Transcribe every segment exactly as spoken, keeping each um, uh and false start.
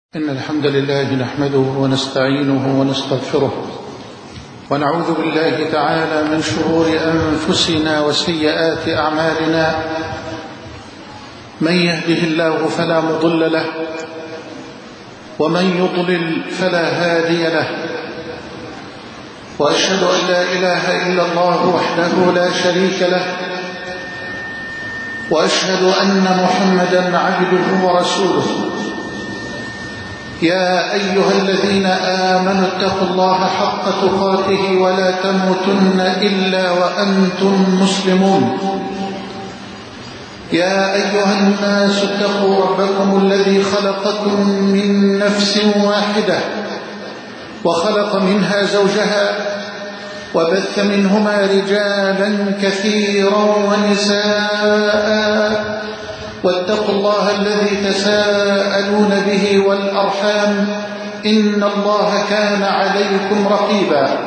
إن الحمد لله نحمده ونستعينه ونستغفره ونعوذ بالله تعالى من شرور أنفسنا وسيئات أعمالنا. من يهده الله فلا مضل له ومن يضلل فلا هادي له، وأشهد أن لا إله إلا الله وحده لا شريك له، وأشهد أن محمدا عبده ورسوله. يا أيها الذين آمنوا اتقوا الله حق تقاته ولا تموتن إلا وأنتم مسلمون. يا أيها الناس اتقوا ربكم الذي خلقكم من نفس واحدة وخلق منها زوجها وبث منهما رجالا كثيرا ونساء، واتقوا الله الذي تساءلون به والأرحام إن الله كان عليكم رقيبا.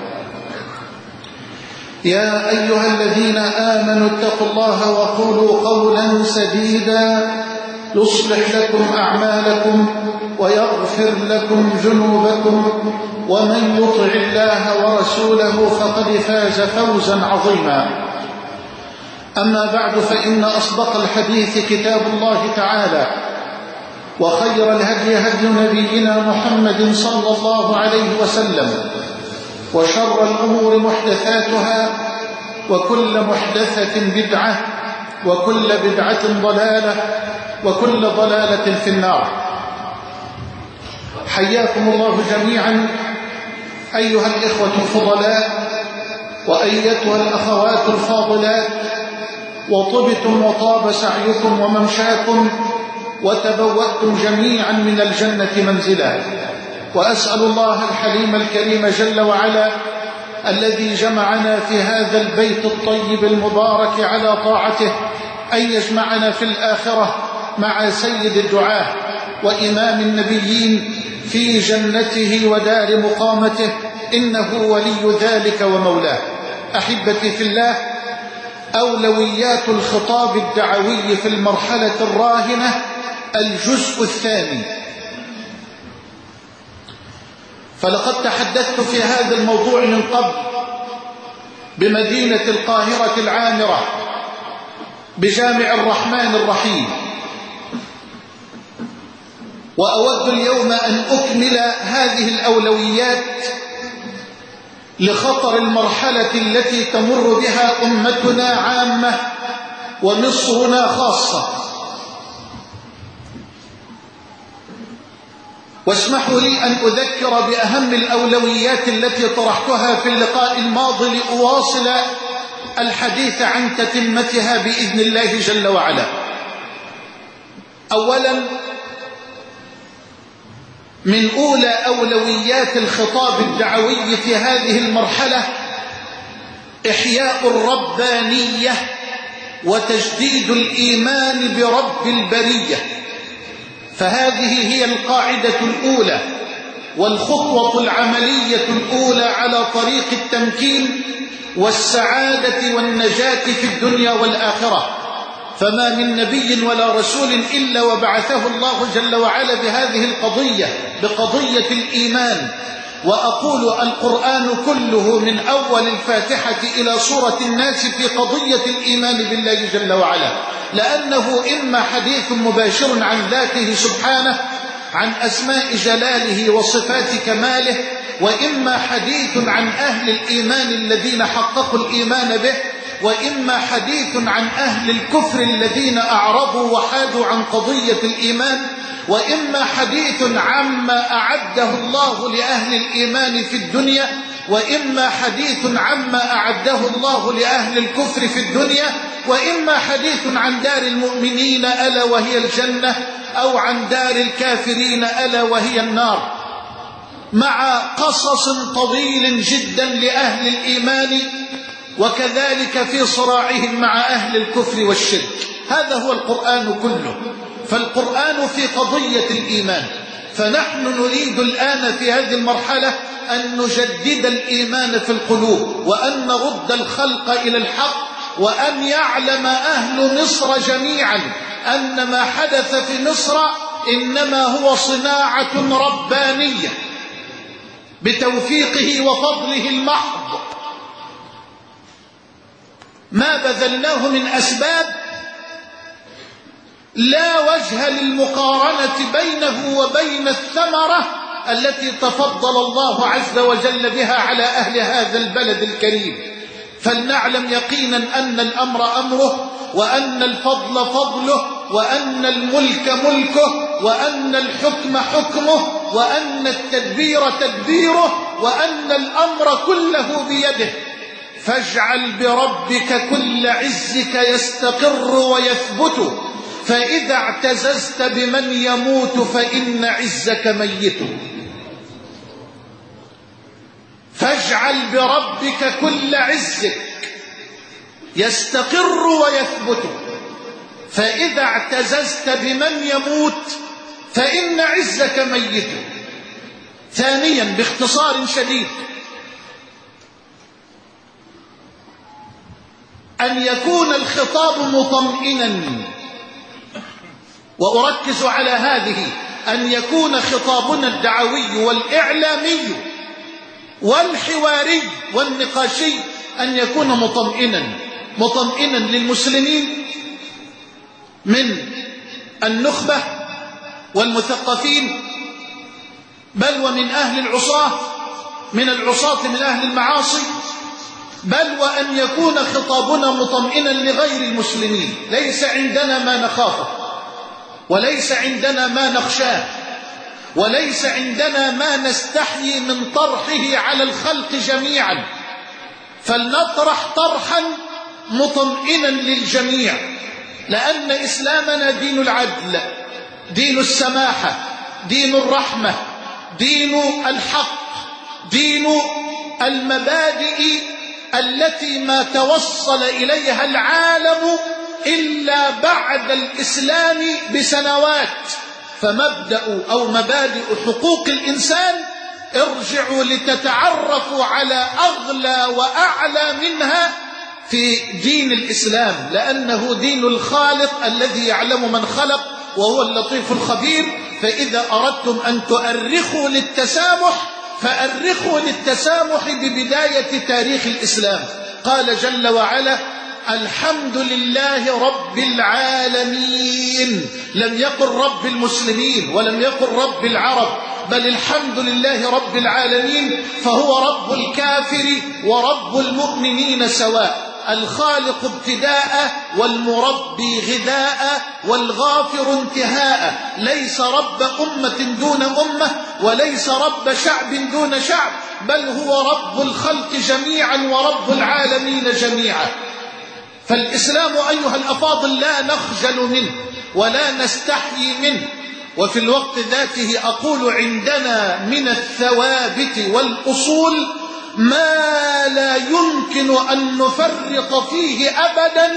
يا أيها الذين آمنوا اتقوا الله وقولوا قولا سديدا يصلح لكم أعمالكم ويغفر لكم ذنوبكم، ومن يطع الله ورسوله فقد فاز فوزا عظيما. أما بعد، فإن أصدق الحديث كتاب الله تعالى، وخير الهدي هدي نبينا محمد صلى الله عليه وسلم، وشر الأمور محدثاتها، وكل محدثة بدعة، وكل بدعة ضلالة، وكل ضلالة في النار. حياكم الله جميعا أيها الإخوة الفضلاء وأيتها الأخوات الفاضلات، وطبتم وطاب سعيكم وممشاكم وتبوأتم جميعا من الجنة منزلا. وأسأل الله الحليم الكريم جل وعلا الذي جمعنا في هذا البيت الطيب المبارك على طاعته أن يجمعنا في الآخرة مع سيد الدعاة وإمام النبيين في جنته ودار مقامته، إنه ولي ذلك ومولاه. أحبتي في الله، أولويات الخطاب الدعوي في المرحلة الراهنة، الجزء الثاني. فلقد تحدثت في هذا الموضوع من قبل بمدينة القاهرة العامرة، بجامع الرحمن الرحيم، وأود اليوم أن أكمل هذه الأولويات لخطر المرحلة التي تمر بها أمتنا عامة ومصرنا خاصة. واسمحوا لي أن أذكر بأهم الأولويات التي طرحتها في اللقاء الماضي لأواصل الحديث عن تتمتها بإذن الله جل وعلا. أولا، من أولى أولويات الخطاب الدعوي في هذه المرحلة إحياء الربانية وتجديد الإيمان برب البرية. فهذه هي القاعدة الأولى والخطوة العملية الأولى على طريق التمكين والسعادة والنجاة في الدنيا والآخرة. فما من نبي ولا رسول إلا وبعثه الله جل وعلا بهذه القضية، بقضية الإيمان. وأقول القرآن كله من أول الفاتحة إلى سورة الناس في قضية الإيمان بالله جل وعلا، لأنه إما حديث مباشر عن ذاته سبحانه، عن أسماء جلاله وصفات كماله، وإما حديث عن أهل الإيمان الذين حققوا الإيمان به، وإما حديث عن أهل الكفر الذين أعرضوا وحادوا عن قضية الإيمان، وإما حديث عما أعده الله لأهل الإيمان في الدنيا، وإما حديث عما أعده الله لأهل الكفر في الدنيا، وإما حديث عن دار المؤمنين ألا وهي الجنة، أو عن دار الكافرين ألا وهي النار، مع قصص طويل جدا لأهل الإيمان، وكذلك في صراعهم مع أهل الكفر والشرك. هذا هو القرآن كله. فالقرآن في قضية الإيمان. فنحن نريد الآن في هذه المرحلة أن نجدد الإيمان في القلوب، وأن نرد الخلق إلى الحق، وأن يعلم أهل مصر جميعا أن ما حدث في مصر إنما هو صناعة ربانية بتوفيقه وفضله المحض، ما بذلناه من أسباب لا وجه للمقارنة بينه وبين الثمرة التي تفضل الله عز وجل بها على أهل هذا البلد الكريم. فلنعلم يقينا أن الأمر أمره، وأن الفضل فضله، وأن الملك ملكه، وأن الحكم حكمه، وأن التدبير تدبيره، وأن الأمر كله بيده. فاجعل بربك كل عزك يستقر ويثبت، فإذا اعتززت بمن يموت فإن عزك ميت. فاجعل بربك كل عزك يستقر ويثبت، فإذا اعتززت بمن يموت فإن عزك ميت. ثانيا باختصار شديد، أن يكون الخطاب مطمئنا، وأركز على هذه، أن يكون خطابنا الدعوي والإعلامي والحواري والنقاشي أن يكون مطمئنا، مطمئنا للمسلمين من النخبة والمثقفين، بل ومن أهل العصاة، من العصاة من أهل المعاصي، بل وأن يكون خطابنا مطمئنا لغير المسلمين. ليس عندنا ما نخافه، وليس عندنا ما نخشاه، وليس عندنا ما نستحيي من طرحه على الخلق جميعا، فلنطرح طرحا مطمئنا للجميع، لأن إسلامنا دين العدل، دين السماحة، دين الرحمة، دين الحق، دين المبادئ التي ما توصل إليها العالم إلا بعد الإسلام بسنوات. فمبدأ أو مبادئ حقوق الإنسان ارجعوا لتتعرفوا على أغلى وأعلى منها في دين الإسلام، لأنه دين الخالق الذي يعلم من خلق وهو اللطيف الخبير. فإذا أردتم أن تؤرخوا للتسامح فأرخوا للتسامح ببداية تاريخ الإسلام. قال جل وعلا: الحمد لله رب العالمين. لم يقل رب المسلمين ولم يقل رب العرب، بل الحمد لله رب العالمين، فهو رب الكافر ورب المؤمنين سواء، الخالق ابتداء والمربي غذاء والغافر انتهاء. ليس رب أمة دون أمة، وليس رب شعب دون شعب، بل هو رب الخلق جميعا ورب العالمين جميعا. فالإسلام أيها الأفاضل لا نخجل منه ولا نستحيي منه، وفي الوقت ذاته أقول عندنا من الثوابت والأصول ما لا يمكن أن نفرط فيه أبدا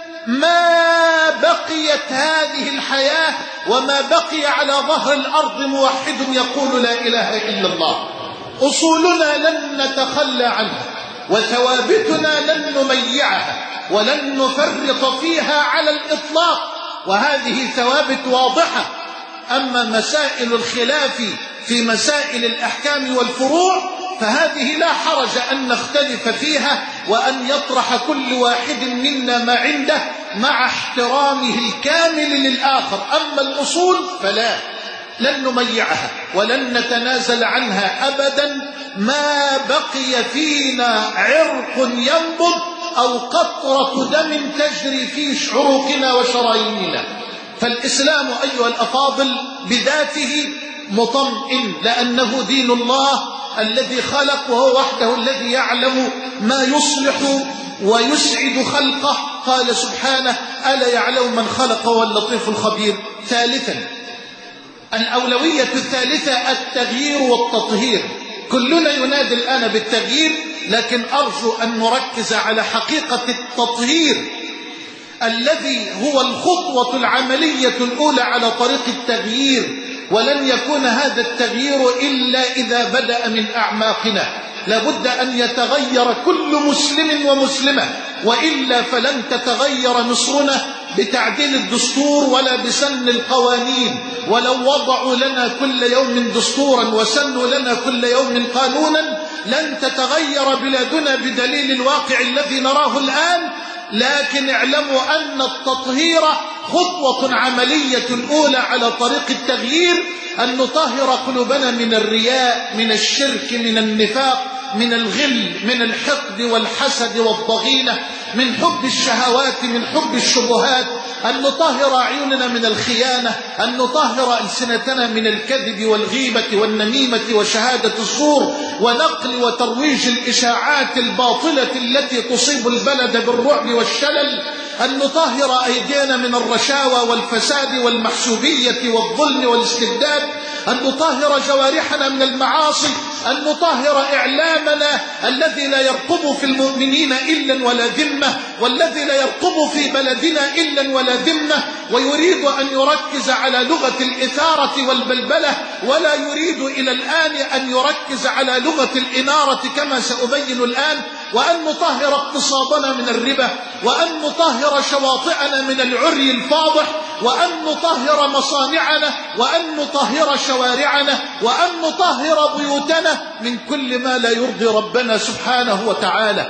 ما بقيت هذه الحياة وما بقي على ظهر الأرض موحد يقول لا إله إلا الله. أصولنا لن نتخلى عنها، وثوابتنا لن نميعها ولن نفرط فيها على الإطلاق، وهذه ثوابت واضحة. أما مسائل الخلاف في مسائل الأحكام والفروع فهذه لا حرج أن نختلف فيها، وأن يطرح كل واحد منا ما عنده مع احترامه الكامل للآخر. أما الأصول فلا، لن نميعها ولن نتنازل عنها أبدا ما بقي فينا عرق ينبض أو قطرة دم تجري في عروقنا وشراييننا. فالإسلام أيها الأفاضل بذاته مطمئن، لأنه دين الله الذي خلق، وهو وحده الذي يعلم ما يصلح ويسعد خلقه. قال سبحانه: ألا يعلم من خلق واللطيف الخبير. ثالثا، الأولوية الثالثة التغيير والتطهير. كلنا ينادي الآن بالتغيير، لكن أرجو أن نركز على حقيقة التطهير الذي هو الخطوة العملية الأولى على طريق التغيير. ولن يكون هذا التغيير إلا إذا بدأ من أعماقنا. لابد أن يتغير كل مسلم ومسلمة، وإلا فلن تتغير مصرنا بتعديل الدستور ولا بسن القوانين. ولو وضعوا لنا كل يوم دستورا وسنوا لنا كل يوم قانونا لن تتغير بلادنا بدليل الواقع الذي نراه الآن. لكن اعلموا أن التطهير خطوة عملية أولى على طريق التغيير، أن نطهر قلوبنا من الرياء، من الشرك، من النفاق، من الغل، من الحقد والحسد والضغينة، من حب الشهوات، من حب الشبهات، أن نطهر أعيننا من الخيانة، أن نطهر ألسنتنا من الكذب والغيبة والنميمة وشهادة الزور ونقل وترويج الإشاعات الباطلة التي تصيب البلد بالرعب والشلل، أن نطهر أيدينا من الرشاوى والفساد والمحسوبية والظلم والاستبداد، أن نطهر جوارحنا من المعاصي، أن نطهر إعلامنا الذي لا يرقب في المؤمنين إلا ولا ذمة، والذي لا يرقب في بلدنا إلا ولا ذمة، ويريد أن يركز على لغة الإثارة والبلبلة، ولا يريد إلى الآن أن يركز على لغة الإنارة كما سأبين الآن. وأن نطهر اقتصادنا من الربا، وأن نطهر شواطئنا من العري الفاضح، وأن نطهر مصانعنا، وأن نطهر شوارعنا، وأن نطهر بيوتنا من كل ما لا يرضي ربنا سبحانه وتعالى.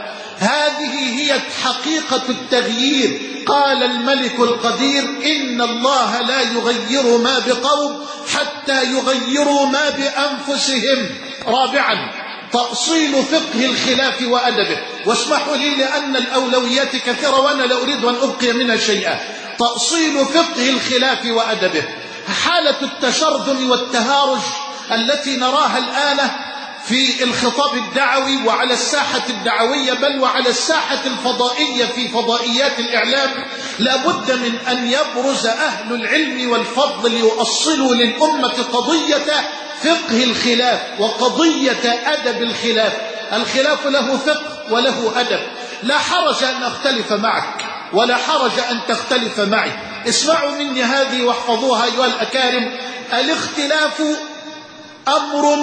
هذه هي حقيقة التغيير. قال الملك القدير: إن الله لا يغير ما بقوم حتى يغيروا ما بأنفسهم. رابعا، تأصيل فقه الخلاف وأدبه. واسمحوا لي لأن الأولويات كثيرة وأنا لا أريد أن أبقي منها شيئا. تأصيل فقه الخلاف وأدبه. حالة التشرذم والتهارج التي نراها الآن في الخطاب الدعوي وعلى الساحة الدعوية، بل وعلى الساحة الفضائية في فضائيات الإعلام، لابد من أن يبرز أهل العلم والفضل ليؤصلوا للأمة قضية فقه الخلاف وقضية أدب الخلاف. الخلاف له فقه وله أدب. لا حرج أن أختلف معك ولا حرج أن تختلف معي. اسمعوا مني هذه واحفظوها أيها الأكارم. الاختلاف أمر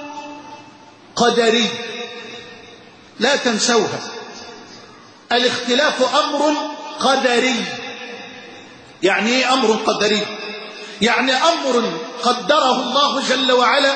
قدري، لا تنسوها. الاختلاف أمر قدري. يعني إيه أمر قدري؟ يعني أمر قدره الله جل وعلا،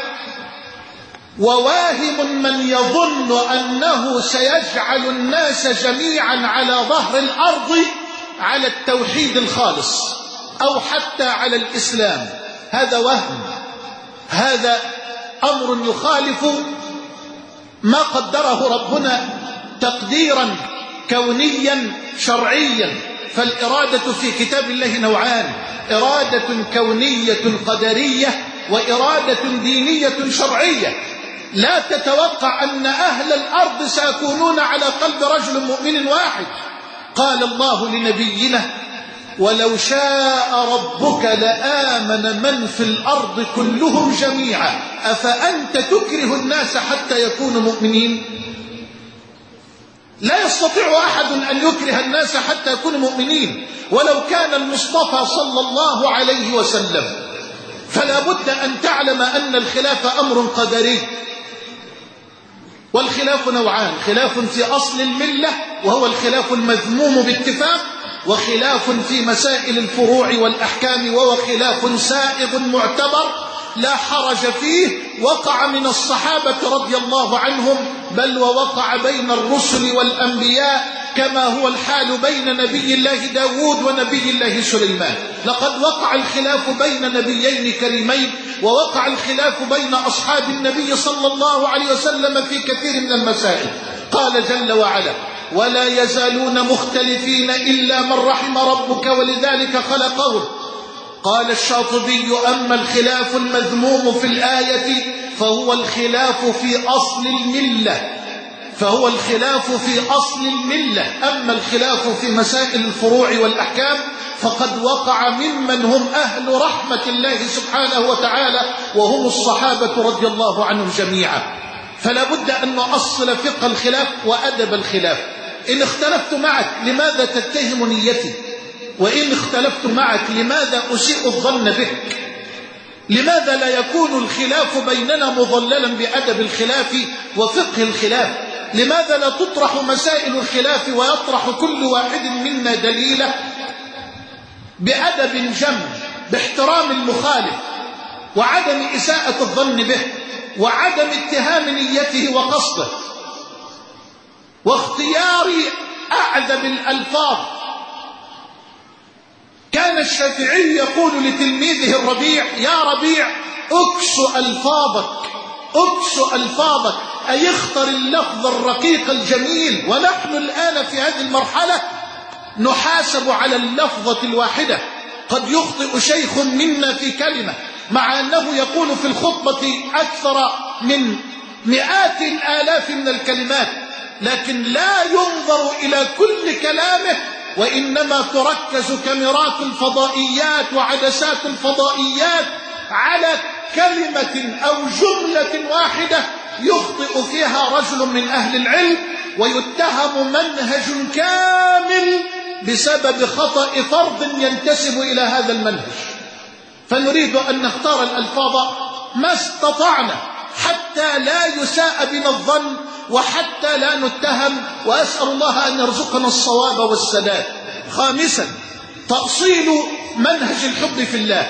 وواهم من يظن أنه سيجعل الناس جميعا على ظهر الأرض على التوحيد الخالص أو حتى على الإسلام. هذا وهم، هذا أمر يخالف ما قدره ربنا تقديرا كونيا شرعيا. فالإرادة في كتاب الله نوعان: إرادة كونية قدرية وإرادة دينية شرعية. لا تتوقع أن أهل الأرض سيكونون على قلب رجل مؤمن واحد. قال الله لنبينا: ولو شاء ربك لآمن من في الأرض كلهم جميعا أفأنت تكره الناس حتى يكونوا مؤمنين؟ لا يستطيع أحد أن يكره الناس حتى يكونوا مؤمنين ولو كان المصطفى صلى الله عليه وسلم. فلا بد أن تعلم أن الخلاف أمر قدري. والخلاف نوعان: خلاف في أصل الملة وهو الخلاف المذموم باتفاق، وخلاف في مسائل الفروع والأحكام وهو خلاف سائغ معتبر لا حرج فيه. وقع من الصحابة رضي الله عنهم، بل ووقع بين الرسل والأنبياء، كما هو الحال بين نبي الله داود ونبي الله سليمان. لقد وقع الخلاف بين نبيين كريمين، ووقع الخلاف بين أصحاب النبي صلى الله عليه وسلم في كثير من المسائل. قال جل وعلا: ولا يزالون مختلفين إلا من رحم ربك ولذلك خلقهم. قال الشاطبي: أما الخلاف المذموم في الآية فهو الخلاف في أصل الملة فهو الخلاف في أصل الملة أما الخلاف في مسائل الفروع والأحكام فقد وقع ممن هم أهل رحمة الله سبحانه وتعالى، وهم الصحابة رضي الله عنهم جميعا. فلا بد أن نؤصل فقه الخلاف وأدب الخلاف. إن اختلفت معك لماذا تتهم نيتي؟ وإن اختلفت معك لماذا أسيء الظن بك؟ لماذا لا يكون الخلاف بيننا مظللا بأدب الخلاف وفقه الخلاف؟ لماذا لا تطرح مسائل الخلاف ويطرح كل واحد منا دليله بأدب جم، باحترام المخالف، وعدم إساءة الظن به، وعدم اتهام نيته وقصده، واختيار أعذب الألفاظ. كان الشافعي يقول لتلميذه الربيع: يا ربيع اكس ألفاظك، اكس ألفاظك، أي اختر اللفظ الرقيق الجميل. ونحن الآن في هذه المرحلة نحاسب على اللفظة الواحدة. قد يخطئ شيخ منا في كلمة مع أنه يقول في الخطبة أكثر من مئات الآلاف من الكلمات، لكن لا ينظر إلى كل كلامه، وإنما تركز كاميرات الفضائيات وعدسات الفضائيات على كلمة أو جملة واحدة يخطئ فيها رجل من أهل العلم ويتهم منهج كامل بسبب خطأ فرد ينتسب إلى هذا المنهج. فنريد أن نختار الألفاظ ما استطعنا حتى لا يساء بنا الظن وحتى لا نتهم، وأسأل الله أن يرزقنا الصواب والسداد. خامسا، تأصيل منهج الحب في الله.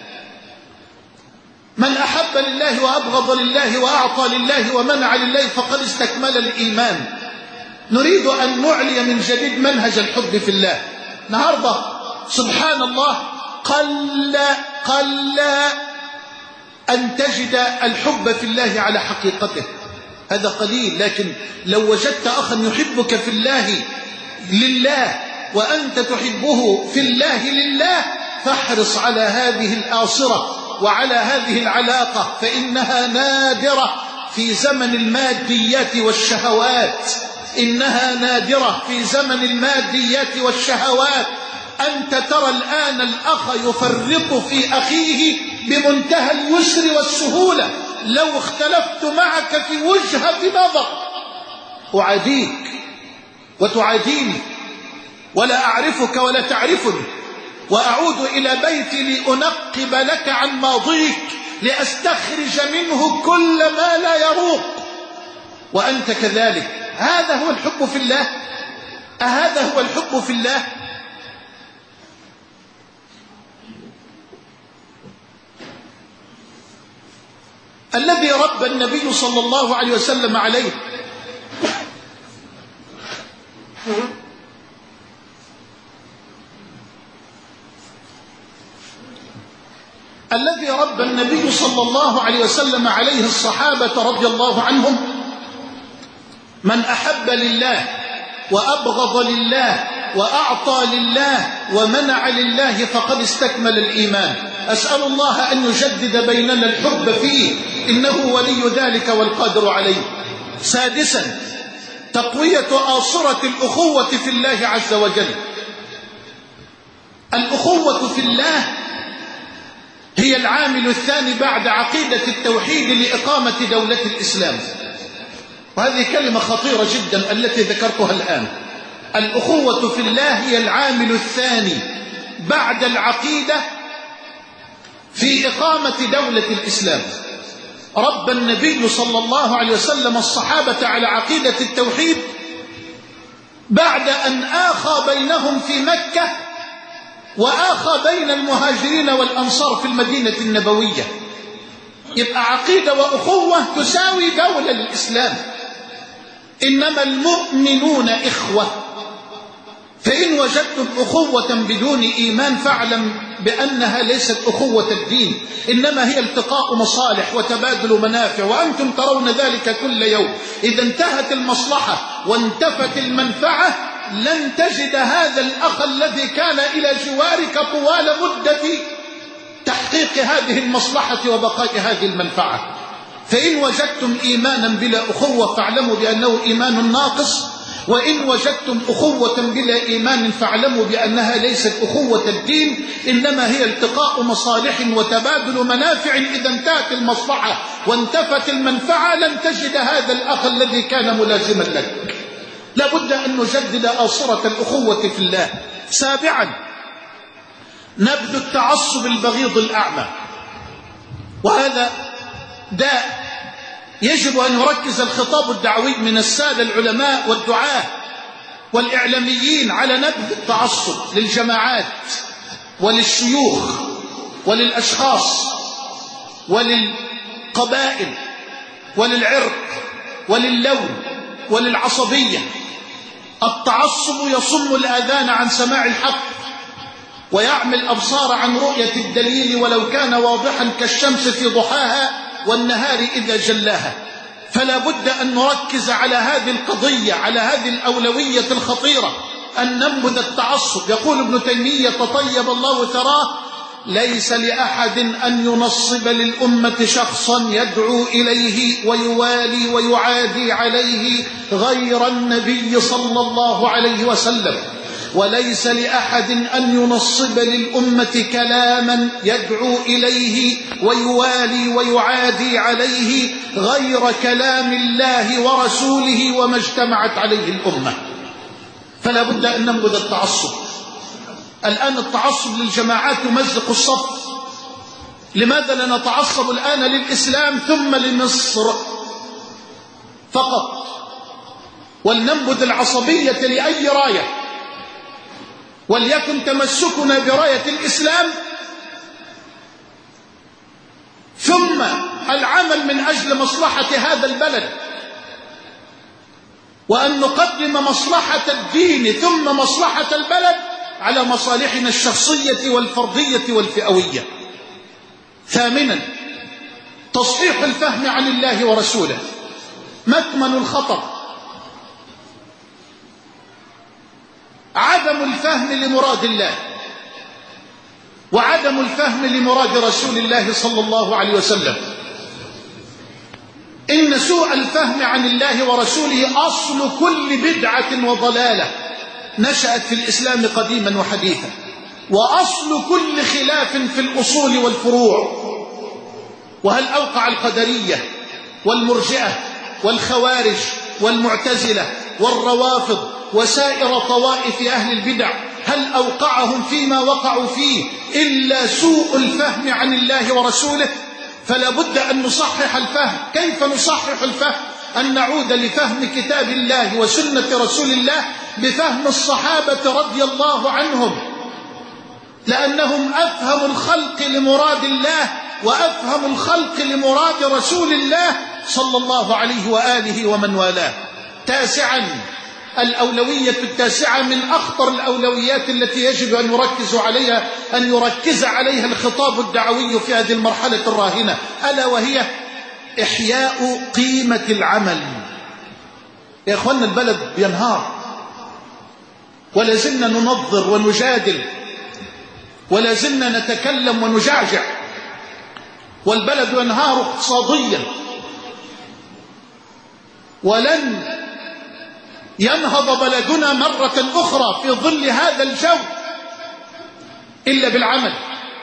من أحب لله وأبغض لله وأعطى لله ومنع لله فقد استكمل الإيمان. نريد أن نعلي من جديد منهج الحب في الله. النهارده سبحان الله قل قل أن تجد الحب في الله على حقيقته، هذا قليل. لكن لو وجدت أخا يحبك في الله لله وأنت تحبه في الله لله، فاحرص على هذه الآصرة وعلى هذه العلاقة، فإنها نادرة في زمن الماديات والشهوات. إنها نادرة في زمن الماديات والشهوات. أنت ترى الآن الأخ يفرط في أخيه بمنتهى اليسر والسهولة. لو اختلفت معك في وجهة نظر أعاديك وتعاديني، ولا أعرفك ولا تعرفني، وأعود إلى بيتي لأنقب لك عن ماضيك لأستخرج منه كل ما لا يروق، وأنت كذلك. هذا هو الحب في الله؟ أهذا هو الحب في الله؟ الذي ربى النبي صلى الله عليه وسلم عليه الذي ربى النبي صلى الله عليه وسلم عليه الصحابة رضي الله عنهم: من أحب لله وأبغض لله وأعطى لله ومنع لله فقد استكمل الإيمان. أسأل الله أن يجدد بيننا الحب فيه، إنه ولي ذلك والقادر عليه. سادسا، تقوية آصرة الأخوة في الله عز وجل. الأخوة في الله هي العامل الثاني بعد عقيدة التوحيد لإقامة دولة الإسلام. وهذه كلمة خطيرة جدا التي ذكرتها الآن. الأخوة في الله هي العامل الثاني بعد العقيدة في إقامة دولة الإسلام. ربى النبي صلى الله عليه وسلم الصحابة على عقيدة التوحيد بعد أن آخى بينهم في مكة وآخى بين المهاجرين والأنصار في المدينة النبوية. يبقى عقيدة وأخوة تساوي دولة للإسلام. إنما المؤمنون إخوة، فإن وجدتم أخوة بدون إيمان فاعلم بأنها ليست أخوة الدين، إنما هي التقاء مصالح وتبادل منافع، وأنتم ترون ذلك كل يوم. إذا انتهت المصلحة وانتفت المنفعة لن تجد هذا الأخ الذي كان إلى جوارك طوال مدة تحقيق هذه المصلحة وبقاء هذه المنفعة. فإن وجدتم إيمانا بلا أخوة فاعلموا بأنه إيمان ناقص، وإن وجدتم أخوة بلا إيمان فاعلموا بأنها ليست أخوة الدين، إنما هي التقاء مصالح وتبادل منافع. إذا انتهت المصلحة وانتفت المنفعة لن تجد هذا الأخ الذي كان ملازما لك. لابد أن نجدد آصرة الأخوة في الله. سابعا، نبذ التعصب البغيض الأعمى، وهذا داء يجب أن يركز الخطاب الدعوي من السادة العلماء والدعاة والإعلاميين على نبذ التعصب للجماعات وللشيوخ وللأشخاص وللقبائل وللعرق وللون وللعصبية. التعصب يصم الآذان عن سماع الحق ويعمي الأبصار عن رؤية الدليل ولو كان واضحا كالشمس في ضحاها والنهار إذا جلاها. فلا بد أن نركز على هذه القضية، على هذه الأولوية الخطيرة، أن ننبذ التعصب. يقول ابن تيمية طيب الله ثراه: ليس لأحد أن ينصب للأمة شخصا يدعو إليه ويوالي ويعادي عليه غير النبي صلى الله عليه وسلم، وليس لأحد أن ينصب للأمة كلاما يدعو إليه ويوالي ويعادي عليه غير كلام الله ورسوله وما اجتمعت عليه الأمة. فلا بد أن ننبذ التعصب. الآن التعصب للجماعات يمزق الصف. لماذا لا نتعصب الآن للإسلام ثم لمصر فقط، ولننبذ العصبية لأي راية، وليكن تمسكنا براية الإسلام ثم العمل من أجل مصلحة هذا البلد، وأن نقدم مصلحة الدين ثم مصلحة البلد على مصالحنا الشخصية والفردية والفئوية. ثامنا، تصحيح الفهم عن الله ورسوله. مكمن الخطر عدم الفهم لمراد الله وعدم الفهم لمراد رسول الله صلى الله عليه وسلم. إن سوء الفهم عن الله ورسوله أصل كل بدعة وضلالة نشأت في الإسلام قديما وحديثا، وأصل كل خلاف في الأصول والفروع. وهل أوقع القدرية والمرجئة والخوارج والمعتزلة والروافض وسائر طوائف أهل البدع، هل أوقعهم فيما وقعوا فيه إلا سوء الفهم عن الله ورسوله؟ فلا بد أن نصحح الفهم. كيف نصحح الفهم؟ أن نعود لفهم كتاب الله وسنة رسول الله بفهم الصحابة رضي الله عنهم، لأنهم أفهم الخلق لمراد الله وأفهم الخلق لمراد رسول الله صلى الله عليه وآله ومن والاه. تاسعا، الأولوية التاسعة من أخطر الأولويات التي يجب أن يركز عليها أن يركز عليها الخطاب الدعوي في هذه المرحلة الراهنة، ألا وهي إحياء قيمة العمل. يا إخوانا، البلد ينهار ولازلنا ننظر ونجادل ولازلنا نتكلم ونجعجع، والبلد ينهار اقتصاديا، ولن ينهض بلدنا مرة أخرى في ظل هذا الجو إلا بالعمل،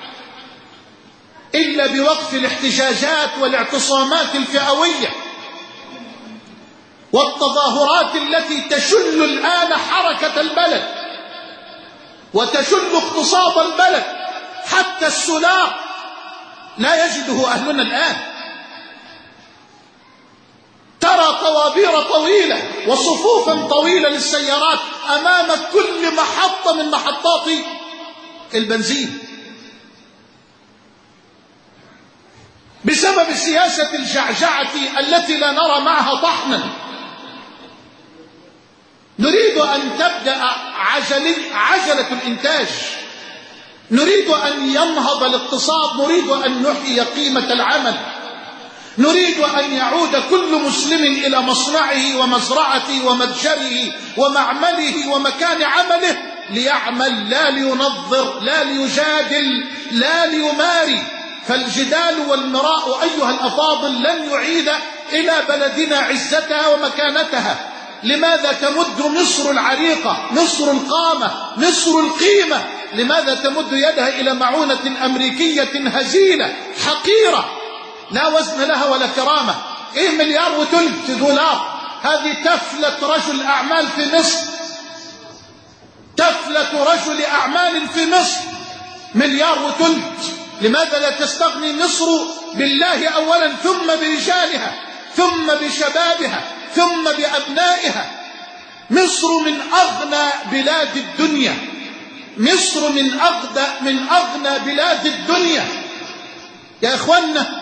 إلا بوقف الاحتجاجات والاعتصامات الفئوية والتظاهرات التي تشل الآن حركة البلد وتشل اقتصاد البلد. حتى السلاح لا يجده أهلنا الآن. ترى طوابير طويلة وصفوفا طويلة للسيارات أمام كل محطة من محطات البنزين بسبب سياسة الجعجعة التي لا نرى معها طحنا. نريد أن تبدأ عجل عجلة الإنتاج، نريد أن ينهض الاقتصاد، نريد أن نحيي قيمة العمل، نريد أن يعود كل مسلم إلى مصنعه ومزرعته ومتجره ومعمله ومكان عمله ليعمل، لا لينظر، لا ليجادل، لا ليماري. فالجدال والمراء أيها الأفاضل لن يعيد إلى بلدنا عزتها ومكانتها. لماذا تمد مصر العريقة، مصر القامة، مصر القيمة، لماذا تمد يدها إلى معونة أمريكية هزيلة حقيرة لا وزن لها ولا كرامة؟ إيه مليار وثلث دولار؟ هذه تفلة رجل أعمال في مصر، تفلة رجل أعمال في مصر مليار وثلث. لماذا لا تستغني مصر بالله أولا ثم برجالها ثم بشبابها ثم بأبنائها؟ مصر من أغنى بلاد الدنيا، مصر من أغنى, من أغنى بلاد الدنيا. يا إخوانا،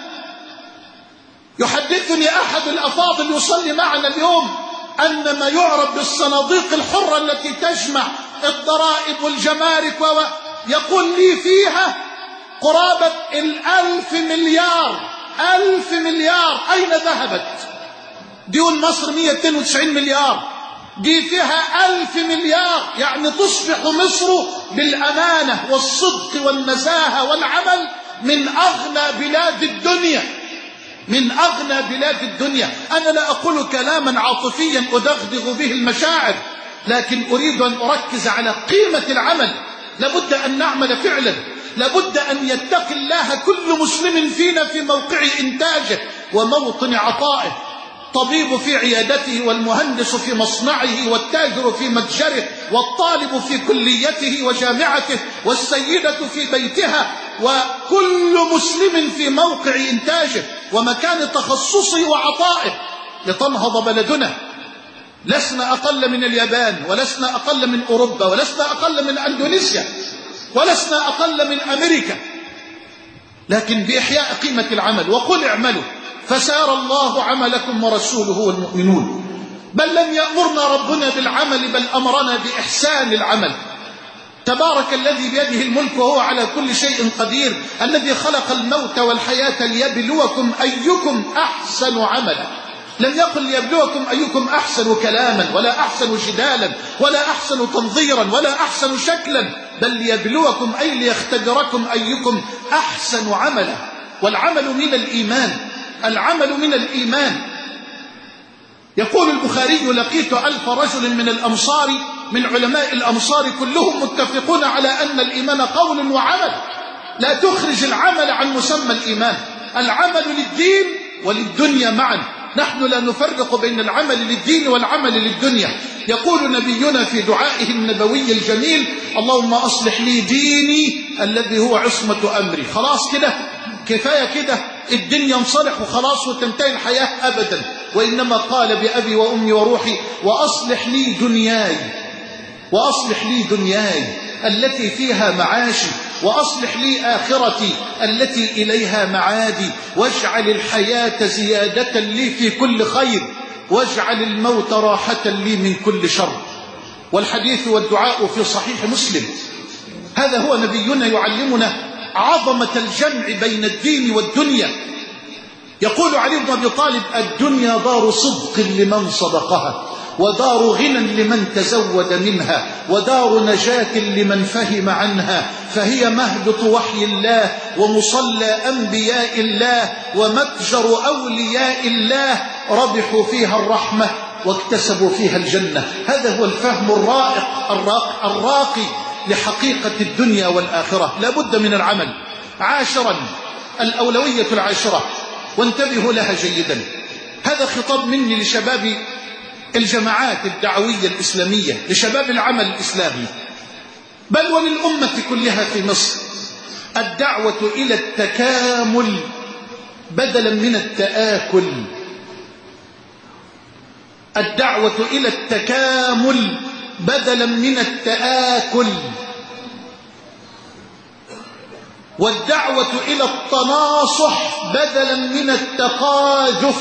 يحدثني أحد الأفاضل يصلي معنا اليوم أن ما يعرف بالصناديق الحرة التي تجمع الضرائب والجمارك ويقول لي فيها قرابة الألف مليار. ألف مليار أين ذهبت؟ ديون مصر مئة واثنين وتسعين مليار، دي فيها ألف مليار. يعني تصبح مصر بالأمانة والصدق والنزاهة والعمل من أغنى بلاد الدنيا، من أغنى بلاد الدنيا. أنا لا أقول كلاما عاطفيا أدغدغ به المشاعر، لكن أريد أن أركز على قيمة العمل. لابد أن نعمل فعلا، لابد أن يتقي الله كل مسلم فينا في موقع إنتاجه وموطن عطائه. طبيب في عيادته، والمهندس في مصنعه، والتاجر في متجره، والطالب في كليته وجامعته، والسيدة في بيتها، وكل مسلم في موقع إنتاجه ومكان تخصصه وعطائه لتنهض بلدنا. لسنا أقل من اليابان، ولسنا أقل من أوروبا، ولسنا أقل من أندونيسيا، ولسنا أقل من أمريكا، لكن بإحياء قيمة العمل. وقل اعملوا فسيرى الله عملكم ورسوله والمؤمنون. بل لم يأمرنا ربنا بالعمل، بل أمرنا بإحسان العمل. تبارك الذي بيده الملك وهو على كل شيء قدير، الذي خلق الموت والحياة ليبلوكم أيكم أحسن عملا. لم يقل ليبلوكم أيكم أحسن كلاما، ولا أحسن جدالا، ولا أحسن تنظيرا، ولا أحسن شكلا، بل ليبلوكم أي ليختبركم أيكم أحسن عملا. والعمل من الإيمان، العمل من الإيمان. يقول البخاري: لقيت ألف رجل من الأمصار، من علماء الأمصار كلهم متفقون على أن الإيمان قول وعمل. لا تخرج العمل عن مسمى الإيمان. العمل للدين وللدنيا معا، نحن لا نفرق بين العمل للدين والعمل للدنيا. يقول نبينا في دعائه النبوي الجميل: اللهم أصلح لي ديني الذي هو عصمة أمري. خلاص كده، كفاية كده، الدنيا انصلح وخلاص وتنتهي الحياة أبدا. وإنما قال بأبي وأمي وروحي: وأصلح لي دنياي، وأصلح لي دنياي التي فيها معاشي، وأصلح لي آخرتي التي إليها معادي، واجعل الحياة زيادة لي في كل خير، واجعل الموت راحة لي من كل شر. والحديث والدعاء في صحيح مسلم. هذا هو نبينا يعلمنا عظمة الجمع بين الدين والدنيا. يقول علي بن أبي طالب: الدنيا دار صدق لمن صدقها، ودار غنى لمن تزود منها، ودار نجاة لمن فهم عنها، فهي مهبط وحي الله، ومصلى أنبياء الله، ومتجر أولياء الله، ربحوا فيها الرحمة واكتسبوا فيها الجنة. هذا هو الفهم الرائق الراقي, الراقي لحقيقة الدنيا والآخرة. لا بد من العمل. عاشرا، الأولوية العاشرة، وانتبهوا لها جيدا. هذا خطاب مني لشباب الجماعات الدعوية الإسلامية، لشباب العمل الإسلامي، بل وللأمة كلها في مصر. الدعوة إلى التكامل بدلا من التآكل. الدعوة إلى التكامل بدلا من التآكل، والدعوة إلى التناصح بدلا من التقاذف،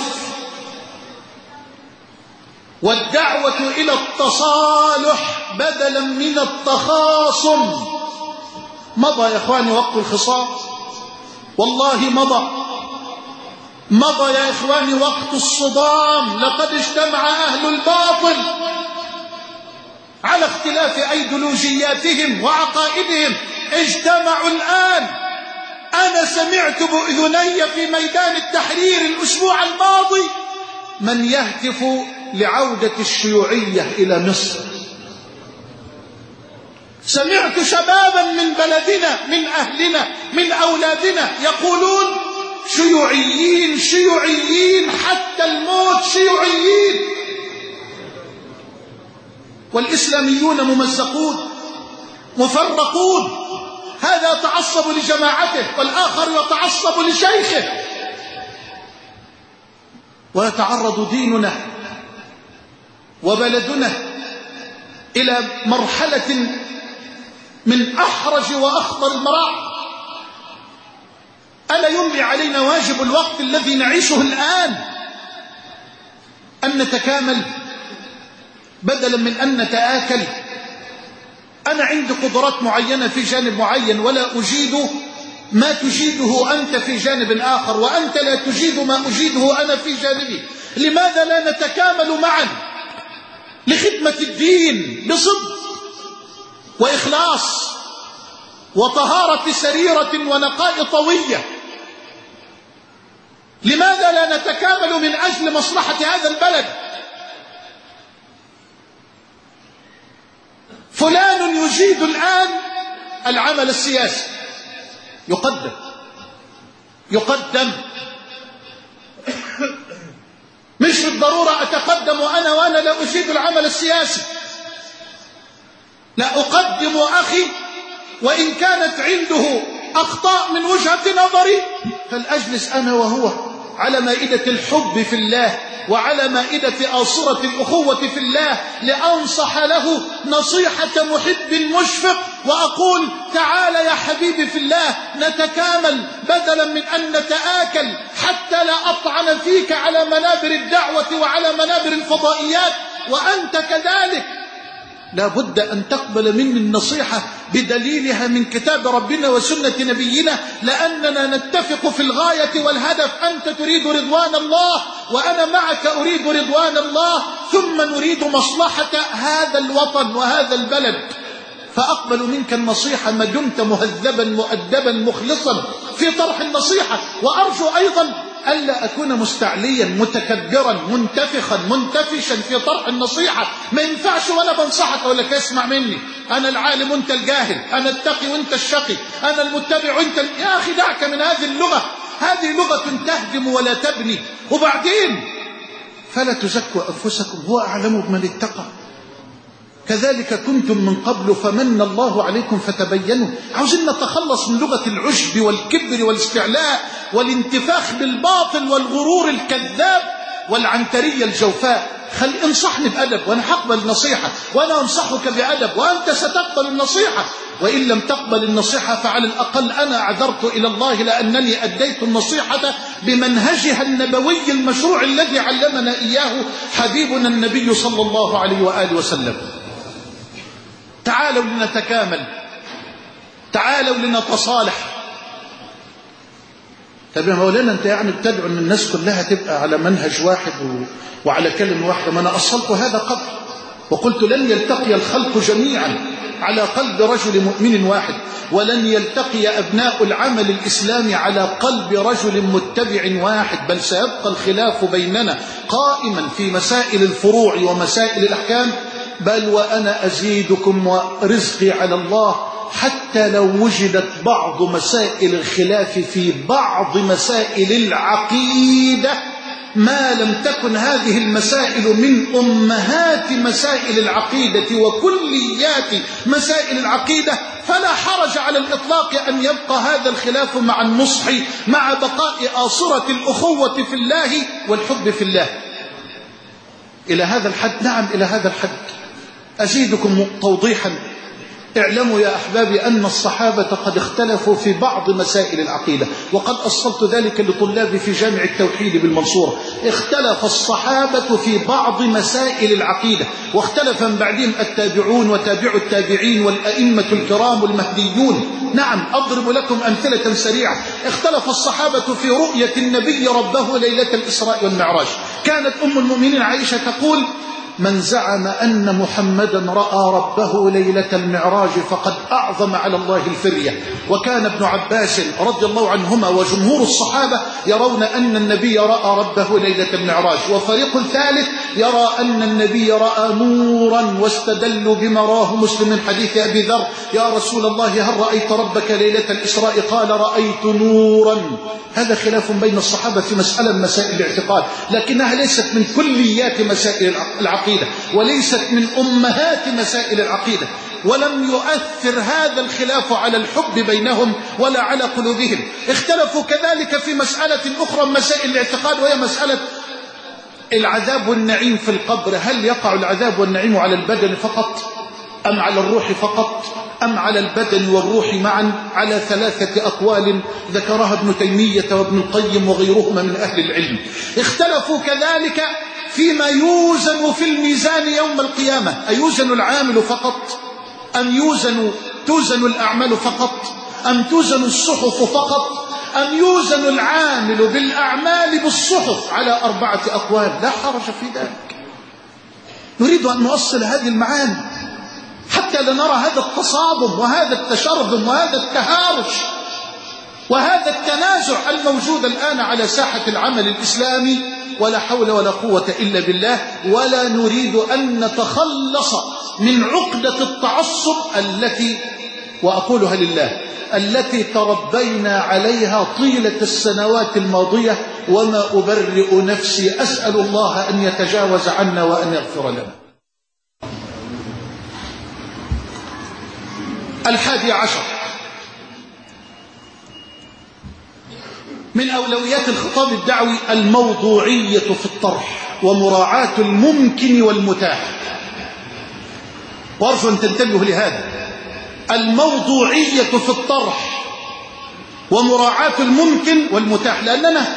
والدعوة إلى التصالح بدلا من التخاصم. مضى يا إخواني وقت الخصام، والله مضى مضى يا إخواني وقت الصدام. لقد اجتمع أهل الباطل على اختلاف أيديولوجياتهم وعقائدهم، اجتمعوا الآن. أنا سمعت بأذني في ميدان التحرير الأسبوع الماضي من يهتف لعودة الشيوعية إلى مصر. سمعت شبابا من بلدنا، من أهلنا، من أولادنا يقولون: شيوعيين شيوعيين حتى الموت، شيوعيين. والإسلاميون ممزقون مفرقون، هذا يتعصب لجماعته والآخر يتعصب لشيخه، ويتعرض ديننا وبلدنا إلى مرحلة من أحرج وأخطر المراحل. ألا يملي علينا واجب الوقت الذي نعيشه الآن أن نتكامل بدلا من أن نتآكل؟ أنا عندي قدرات معينة في جانب معين ولا أجيد ما تجيده أنت في جانب آخر، وأنت لا تجيد ما أجيده أنا في جانبي. لماذا لا نتكامل معا لخدمة الدين بصدق وإخلاص وطهارة سريرة ونقاء طوية؟ لماذا لا نتكامل من أجل مصلحة هذا البلد؟ فلان يجيد الآن العمل السياسي، يقدم يقدم مش بالضرورة أتقدم وأنا وأنا لا أجيد العمل السياسي، لا أقدم أخي وإن كانت عنده أخطاء من وجهة نظري، فلأجلس أنا وهو على مائدة الحب في الله وعلى مائدة آصرة الأخوة في الله لأنصح له نصيحة محب مشفق وأقول تعال يا حبيبي في الله نتكامل بدلا من أن نتآكل حتى لا أطعن فيك على منابر الدعوة وعلى منابر الفضائيات. وأنت كذلك لا بد أن تقبل مني النصيحة بدليلها من كتاب ربنا وسنة نبينا، لأننا نتفق في الغاية والهدف. أنت تريد رضوان الله وأنا معك أريد رضوان الله، ثم نريد مصلحة هذا الوطن وهذا البلد. فأقبل منك النصيحة ما دمت مهذبا مؤدبا مخلصا في طرح النصيحة، وأرجو أيضا ألا أكون مستعليا متكبرا منتفخا منتفشا في طرح النصيحة. ما ينفعش وأنا بنصحك أقول لك اسمع مني، أنا العالم وأنت الجاهل، أنا التقي وأنت الشقي، أنا المتبع وأنت ال... يا أخي دعك من هذه اللغة، هذه لغة تهدم ولا تبني. وبعدين فلا تزكوا أنفسكم هو أعلم بمن اتقى، كذلك كنتم من قبل فمن الله عليكم فتبينوا. عاوزين نتخلص من لغة العجب والكبر والاستعلاء والانتفاخ بالباطل والغرور الكذاب والعنترية الجوفاء. خل انصحني بأدب وأنا هقبل النصيحة، وأنا أنصحك بأدب وأنت ستقبل النصيحة. وإن لم تقبل النصيحة فعلى الأقل أنا اعتذرت إلى الله لأنني أديت النصيحة بمنهجها النبوي المشروع الذي علمنا إياه حبيبنا النبي صلى الله عليه وآله وسلم. تعالوا لنتكامل، تعالوا لنتصالح. طب يا مولانا انت يعني بتدعو ان الناس كلها تبقى على منهج واحد و... وعلى كلمة واحدة؟ ما انا اصلت هذا قبل وقلت لن يلتقي الخلق جميعا على قلب رجل مؤمن واحد، ولن يلتقي أبناء العمل الإسلامي على قلب رجل متبع واحد، بل سيبقى الخلاف بيننا قائما في مسائل الفروع ومسائل الأحكام. بل وأنا أزيدكم ورزقي على الله حتى لو وجدت بعض مسائل الخلاف في بعض مسائل العقيدة ما لم تكن هذه المسائل من أمهات مسائل العقيدة وكليات مسائل العقيدة، فلا حرج على الإطلاق أن يبقى هذا الخلاف مع النصح مع بقاء آصرة الأخوة في الله والحب في الله. إلى هذا الحد، نعم إلى هذا الحد. أزيدكم توضيحا، اعلموا يا أحبابي أن الصحابة قد اختلفوا في بعض مسائل العقيدة، وقد أصلت ذلك لطلابي في جامع التوحيد بالمنصورة. اختلف الصحابة في بعض مسائل العقيدة، واختلف من بعدهم التابعون وتابع التابعين والأئمة الكرام والمهديون. نعم أضرب لكم أمثلة سريعة. اختلف الصحابة في رؤية النبي ربه ليلة الإسراء والمعراج. كانت أم المؤمنين عائشة تقول: من زعم أن محمدا رأى ربه ليلة المعراج فقد أعظم على الله الفرية. وكان ابن عباس رضي الله عنهما وجمهور الصحابة يرون أن النبي رأى ربه ليلة المعراج، وفريق ثالث يرى أن النبي رأى نورا، واستدلوا بما رواه مسلم من حديث أبي ذر: يا رسول الله هل رأيت ربك ليلة الإسراء؟ قال: رأيت نورا. هذا خلاف بين الصحابة في مسألة من مسائل الاعتقاد، لكنها ليست من كليات مسائل العقيدة وليست من أمهات مسائل العقيدة، ولم يؤثر هذا الخلاف على الحب بينهم ولا على قلوبهم. اختلفوا كذلك في مسألة أخرى من مسائل الاعتقاد، وهي مسألة العذاب والنعيم في القبر. هل يقع العذاب والنعيم على البدن فقط أم على الروح فقط أم على البدن والروح معا؟ على ثلاثة أقوال ذكرها ابن تيمية وابن القيم وغيرهما من أهل العلم. اختلفوا كذلك فيما يوزن في الميزان يوم القيامة، أيوزن العامل فقط أم يوزن توزن الأعمال فقط أم توزن الصحف فقط أم يوزن العامل بالأعمال بالصحف؟ على أربعة أقوال، لا حرج في ذلك. نريد أن نؤصل هذه المعاني حتى لا نرى هذا التصادم وهذا التشرذم وهذا التهارش وهذا التنازع الموجود الآن على ساحة العمل الإسلامي، ولا حول ولا قوة إلا بالله. ولا نريد أن نتخلص من عقدة التعصب التي، وأقولها لله، التي تربينا عليها طيلة السنوات الماضية، وما أبرئ نفسي، أسأل الله أن يتجاوز عنا وأن يغفر لنا. الحادي عشر من أولويات الخطاب الدعوي الموضوعية في الطرح ومراعاة الممكن والمتاح. وأرجو أن تنتبهوا لهذا، الموضوعية في الطرح ومراعاة الممكن والمتاح، لأننا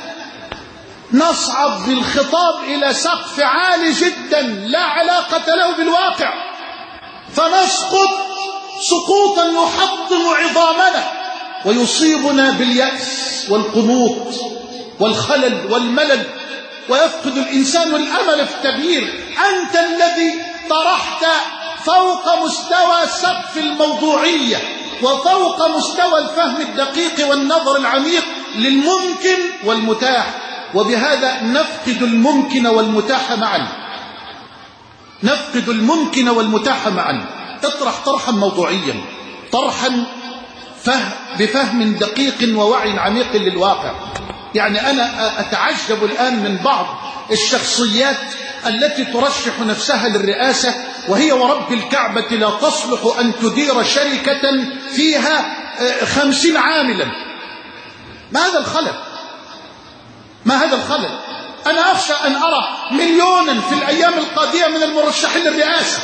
نصعد بالخطاب إلى سقف عالي جدا لا علاقة له بالواقع، فنسقط سقوطا يحطم عظامنا ويصيبنا باليأس والقنوط والخلل والملل، ويفقد الإنسان الأمل في التغيير. أنت الذي طرحت فوق مستوى سقف الموضوعية وفوق مستوى الفهم الدقيق والنظر العميق للممكن والمتاح، وبهذا نفقد الممكن والمتاح معا، نفقد الممكن والمتاح معا. اطرح طرحا موضوعيا، طرحا فهم بفهم دقيق ووعي عميق للواقع. يعني أنا أتعجب الآن من بعض الشخصيات التي ترشح نفسها للرئاسة وهي ورب الكعبة لا تصلح أن تدير شركة فيها خمسين عاملا. ما هذا الخلل؟ ما هذا الخلل؟ أنا أخشى أن أرى مليونا في الأيام القادمة من المرشحين للرئاسة.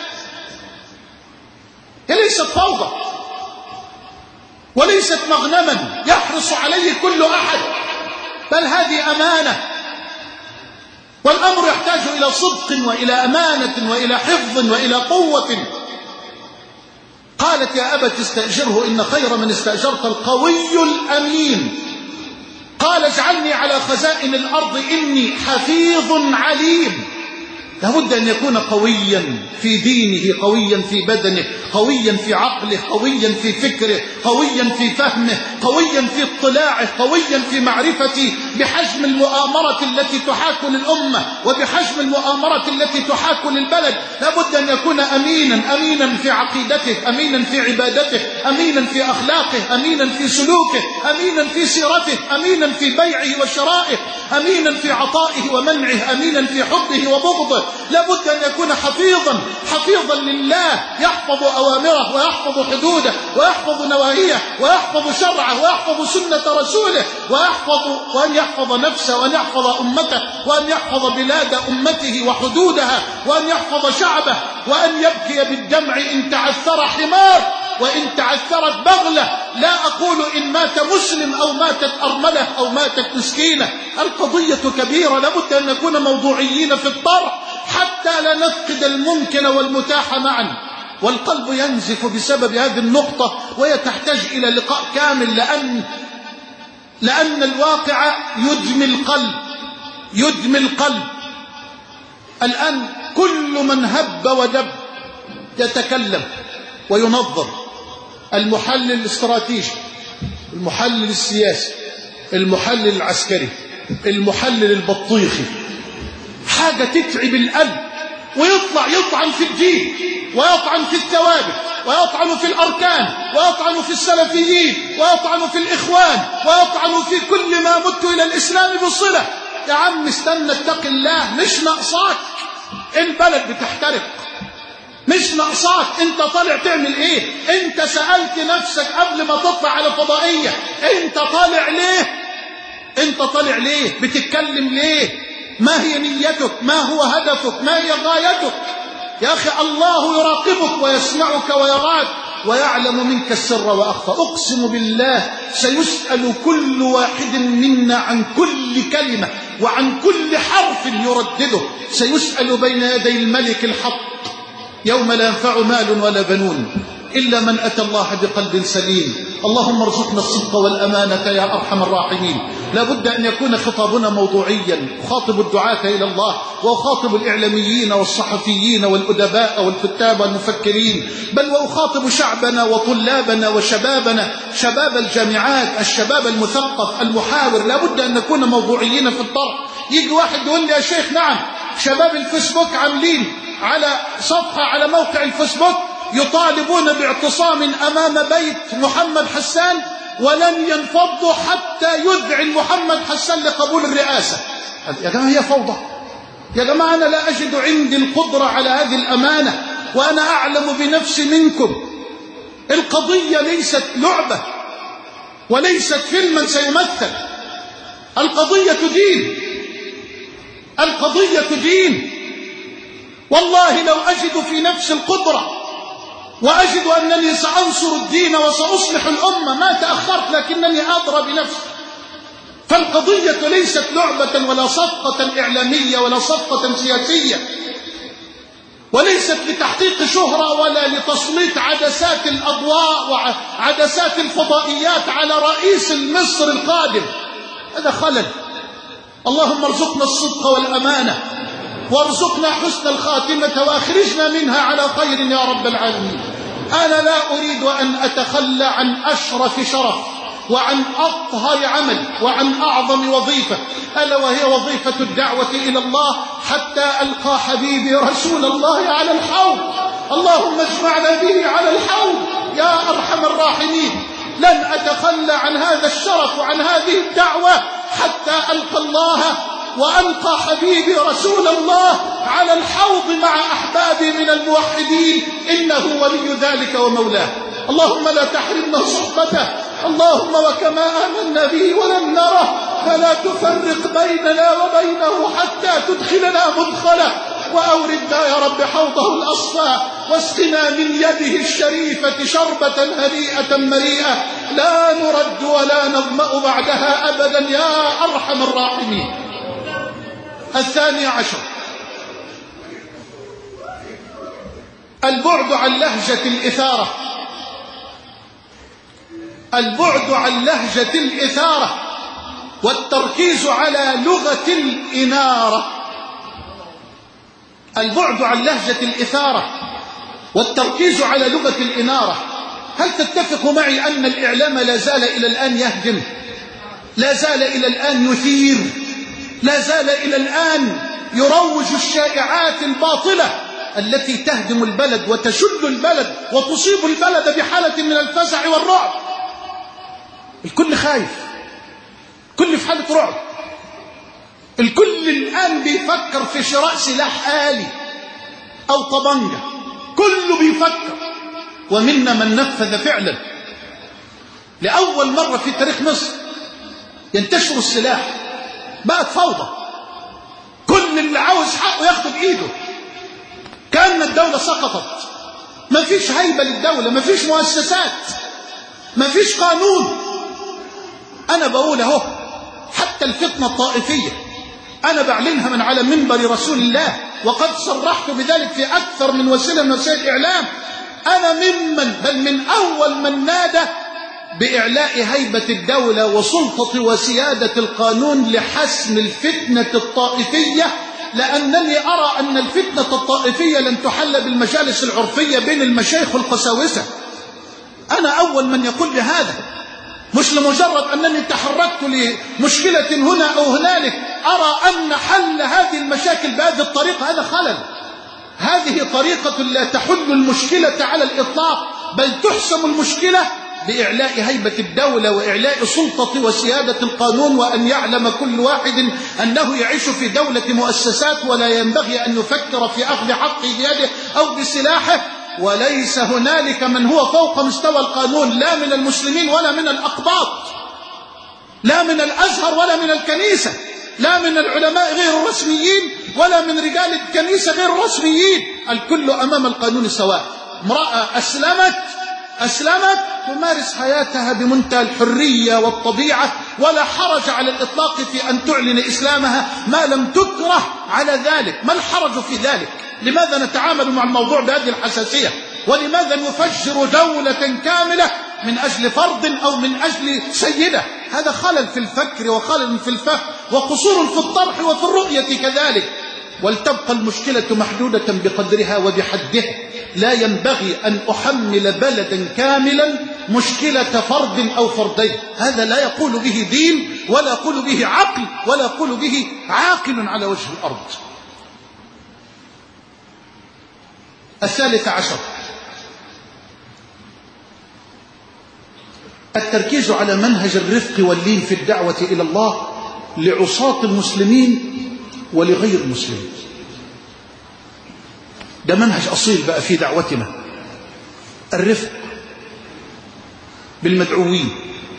هي ليست فوضى وليست مغنما يحرص عليه كل أحد، بل هذه أمانة، والأمر يحتاج إلى صدق وإلى أمانة وإلى حفظ وإلى قوة. قالت يا أبت استأجره إن خير من استأجرت القوي الأمين. قال اجعلني على خزائن الأرض إني حفيظ عليم. لابد أن يكون قويا في دينه، قويا في بدنه، قويا في عقله، قويا في فكره، قويا في فهمه، قويا في اطلاعه، قويا في معرفته بحجم المؤامرة التي تحاك للأمة وبحجم المؤامرة التي تحاك للبلد. لابد أن يكون أمينا، أمينا في عقيدته، أمينا في عبادته، أمينا في أخلاقه، أمينا في سلوكه، أمينا في سيرته، أمينا في بيعه وشرائه، أمينا في عطائه ومنعه، أمينا في حبه وبغضه. لابد أن يكون حفيظا، حفيظا لله، يحفظ أوامره ويحفظ حدوده ويحفظ نواهيه ويحفظ شرعه ويحفظ سنة رسوله، ويحفظ وأن يحفظ نفسه وأن يحفظ أمته وأن يحفظ بلاد أمته وحدودها وأن يحفظ شعبه، وأن يبكي بالدمع إن تعثر حمار وإن تعثرت بغلة. لا أقول إن مات مسلم أو ماتت أرملة أو ماتت مسكينة. القضية كبيرة، لابد أن نكون موضوعيين في الطرح حتى لا نفقد الممكن والمتاح معا. والقلب ينزف بسبب هذه النقطة، وهي تحتاج إلى لقاء كامل، لأن لأن الواقع يدمي القلب، يدمي القلب. الآن كل من هب ودب يتكلم وينظر، المحلل الاستراتيجي، المحلل السياسي، المحلل العسكري، المحلل البطيخي، حاجة تتعب القلب، ويطلع يطعن في الدين ويطعن في الثوابت ويطعن في الأركان ويطعن في السلفيين ويطعن في الإخوان ويطعن في كل ما مت إلى الإسلام بالصلة. يا عم استنى، اتق الله، مش ناقصاك، البلد بتحترق، مش ناقصاك، انت طالع تعمل ايه؟ انت سألت نفسك قبل ما تطلع على فضائية انت طالع ليه؟ انت طالع ليه؟ بتتكلم ليه؟ ما هي نيتك؟ ما هو هدفك؟ ما هي غايتك؟ يا أخي الله يراقبك ويسمعك ويراك ويعلم منك السر وأخفى. أقسم بالله سيسأل كل واحد منا عن كل كلمة وعن كل حرف يردده، سيسأل بين يدي الملك الحق يوم لا ينفع مال ولا بنون إلا من أتى الله بقلب سليم. اللهم ارزقنا الصدق والأمانة يا أرحم الراحمين. لا بد أن يكون خطابنا موضوعيا، أخاطب الدعاة إلى الله وأخاطب الإعلاميين والصحفيين والأدباء والكتاب والمفكرين، بل وأخاطب شعبنا وطلابنا وشبابنا، شباب الجامعات، الشباب المثقف المحاور. لا بد أن نكون موضوعيين في الطرح. يجي واحد يقول لي يا شيخ نعم شباب الفيسبوك عاملين على صفحة على موقع الفيسبوك يطالبون باعتصام أمام بيت محمد حسان ولن ينفضوا حتى يذعن محمد حسان لقبول الرئاسة. يا جماعة هي فوضى. يا جماعة أنا لا أجد عندي القدرة على هذه الأمانة، وأنا أعلم بنفسي منكم. القضية ليست لعبة وليست فيلما سيمثل. القضية دين، القضية دين. والله لو أجد في نفس القدرة وأجد أنني سأنصر الدين وسأصلح الأمة ما تأخرت، لكنني أضرب بنفسي. فالقضية ليست لعبة ولا صفقة إعلامية ولا صفقة سياسية، وليست لتحقيق شهرة ولا لتسليط عدسات الأضواء وعدسات الفضائيات على رئيس مصر القادم. هذا خلل. اللهم ارزقنا الصدق والأمانة وارزقنا حسن الخاتمة وأخرجنا منها على خير يا رب العالمين. أنا لا أريد أن أتخلى عن أشرف شرف وعن أطهر عمل وعن أعظم وظيفة، ألا وهي وظيفة الدعوة إلى الله حتى ألقى حبيبي رسول الله على الحوض. اللهم اجمعنا به على الحوض يا أرحم الراحمين. لن أتخلى عن هذا الشرف وعن هذه الدعوة حتى ألقى الله وألقى حبيبي رسول الله على الحوض مع أحبابي من الموحدين، إنه ولي ذلك ومولاه. اللهم لا تحرمنا صحبته، اللهم وكما آمنا به ولم نره فلا تفرق بيننا وبينه حتى تدخلنا مدخله، وأوردنا يا رب حوضه الأصفى، واسقنا من يده الشريفة شربة هنيئة مريئة لا نرد ولا نظمأ بعدها أبدا يا أرحم الراحمين. الثاني عشر البعد عن لهجة الإثارة. البعد عن لهجة الإثارة والتركيز على لغة الإنارة. البعد عن لهجة الإثارة والتركيز على لغة الإنارة. هل تتفق معي أن الإعلام لا زال إلى الآن يهدم؟ لا زال إلى الآن يثير؟ لا زال إلى الآن يروج الشائعات الباطلة التي تهدم البلد وتشل البلد وتصيب البلد بحالة من الفزع والرعب؟ الكل خايف، الكل في حالة رعب، الكل الآن بيفكر في شراء سلاح آلي أو طبنجة، كله بيفكر. ومنا من نفذ فعلا. لأول مرة في تاريخ مصر ينتشر السلاح، بقت فوضى، كل اللي عاوز حقه ياخده بإيده، كأن الدولة سقطت. ما فيش هيبة للدولة، ما فيش مؤسسات، ما فيش قانون. أنا بقول اهو حتى الفتنة الطائفية أنا بعلنها من على منبر رسول الله، وقد صرحت بذلك في أكثر من وسيلة من وسائل الإعلام. أنا ممن بل من أول من نادى بإعلاء هيبة الدولة وسلطة وسيادة القانون لحسم الفتنة الطائفية، لأنني أرى أن الفتنة الطائفية لن تحل بالمجالس العرفية بين المشايخ والقساوسة. أنا أول من يقول بهذا، مش لمجرد أنني تحركت لمشكلة هنا أو هنالك. أرى أن حل هذه المشاكل بهذه الطريقة هذا خلل. هذه طريقة لا تحل المشكلة على الإطلاق، بل تحسم المشكلة بإعلاء هيبة الدولة وإعلاء سلطة وسيادة القانون، وأن يعلم كل واحد أنه يعيش في دولة مؤسسات، ولا ينبغي أن يفكر في أخذ حقه بيده أو بسلاحه. وليس هنالك من هو فوق مستوى القانون، لا من المسلمين ولا من الأقباط، لا من الأزهر ولا من الكنيسة، لا من العلماء غير الرسميين ولا من رجال الكنيسة غير الرسميين. الكل أمام القانون سواء. امرأة أسلمت أسلمت تمارس حياتها بمنتهى الحرية والطبيعة، ولا حرج على الإطلاق في أن تعلن إسلامها ما لم تكره على ذلك. ما الحرج في ذلك؟ لماذا نتعامل مع الموضوع بهذه الحساسية؟ ولماذا نفجر دولة كاملة من أجل فرد أو من أجل سيدة؟ هذا خلل في الفكر وخلل في الفهم وقصور في الطرح وفي الرؤية كذلك. ولتبقى المشكلة محدودة بقدرها وبحدها. لا ينبغي أن أحمل بلدا كاملا مشكلة فرد أو فردين. هذا لا يقول به دين ولا يقول به عقل ولا يقول به عاقل على وجه الأرض. الثالث عشر التركيز على منهج الرفق واللين في الدعوة إلى الله لعصاة المسلمين ولغير المسلمين. ده منهج أصيل بقى في دعوتنا، الرفق بالمدعوين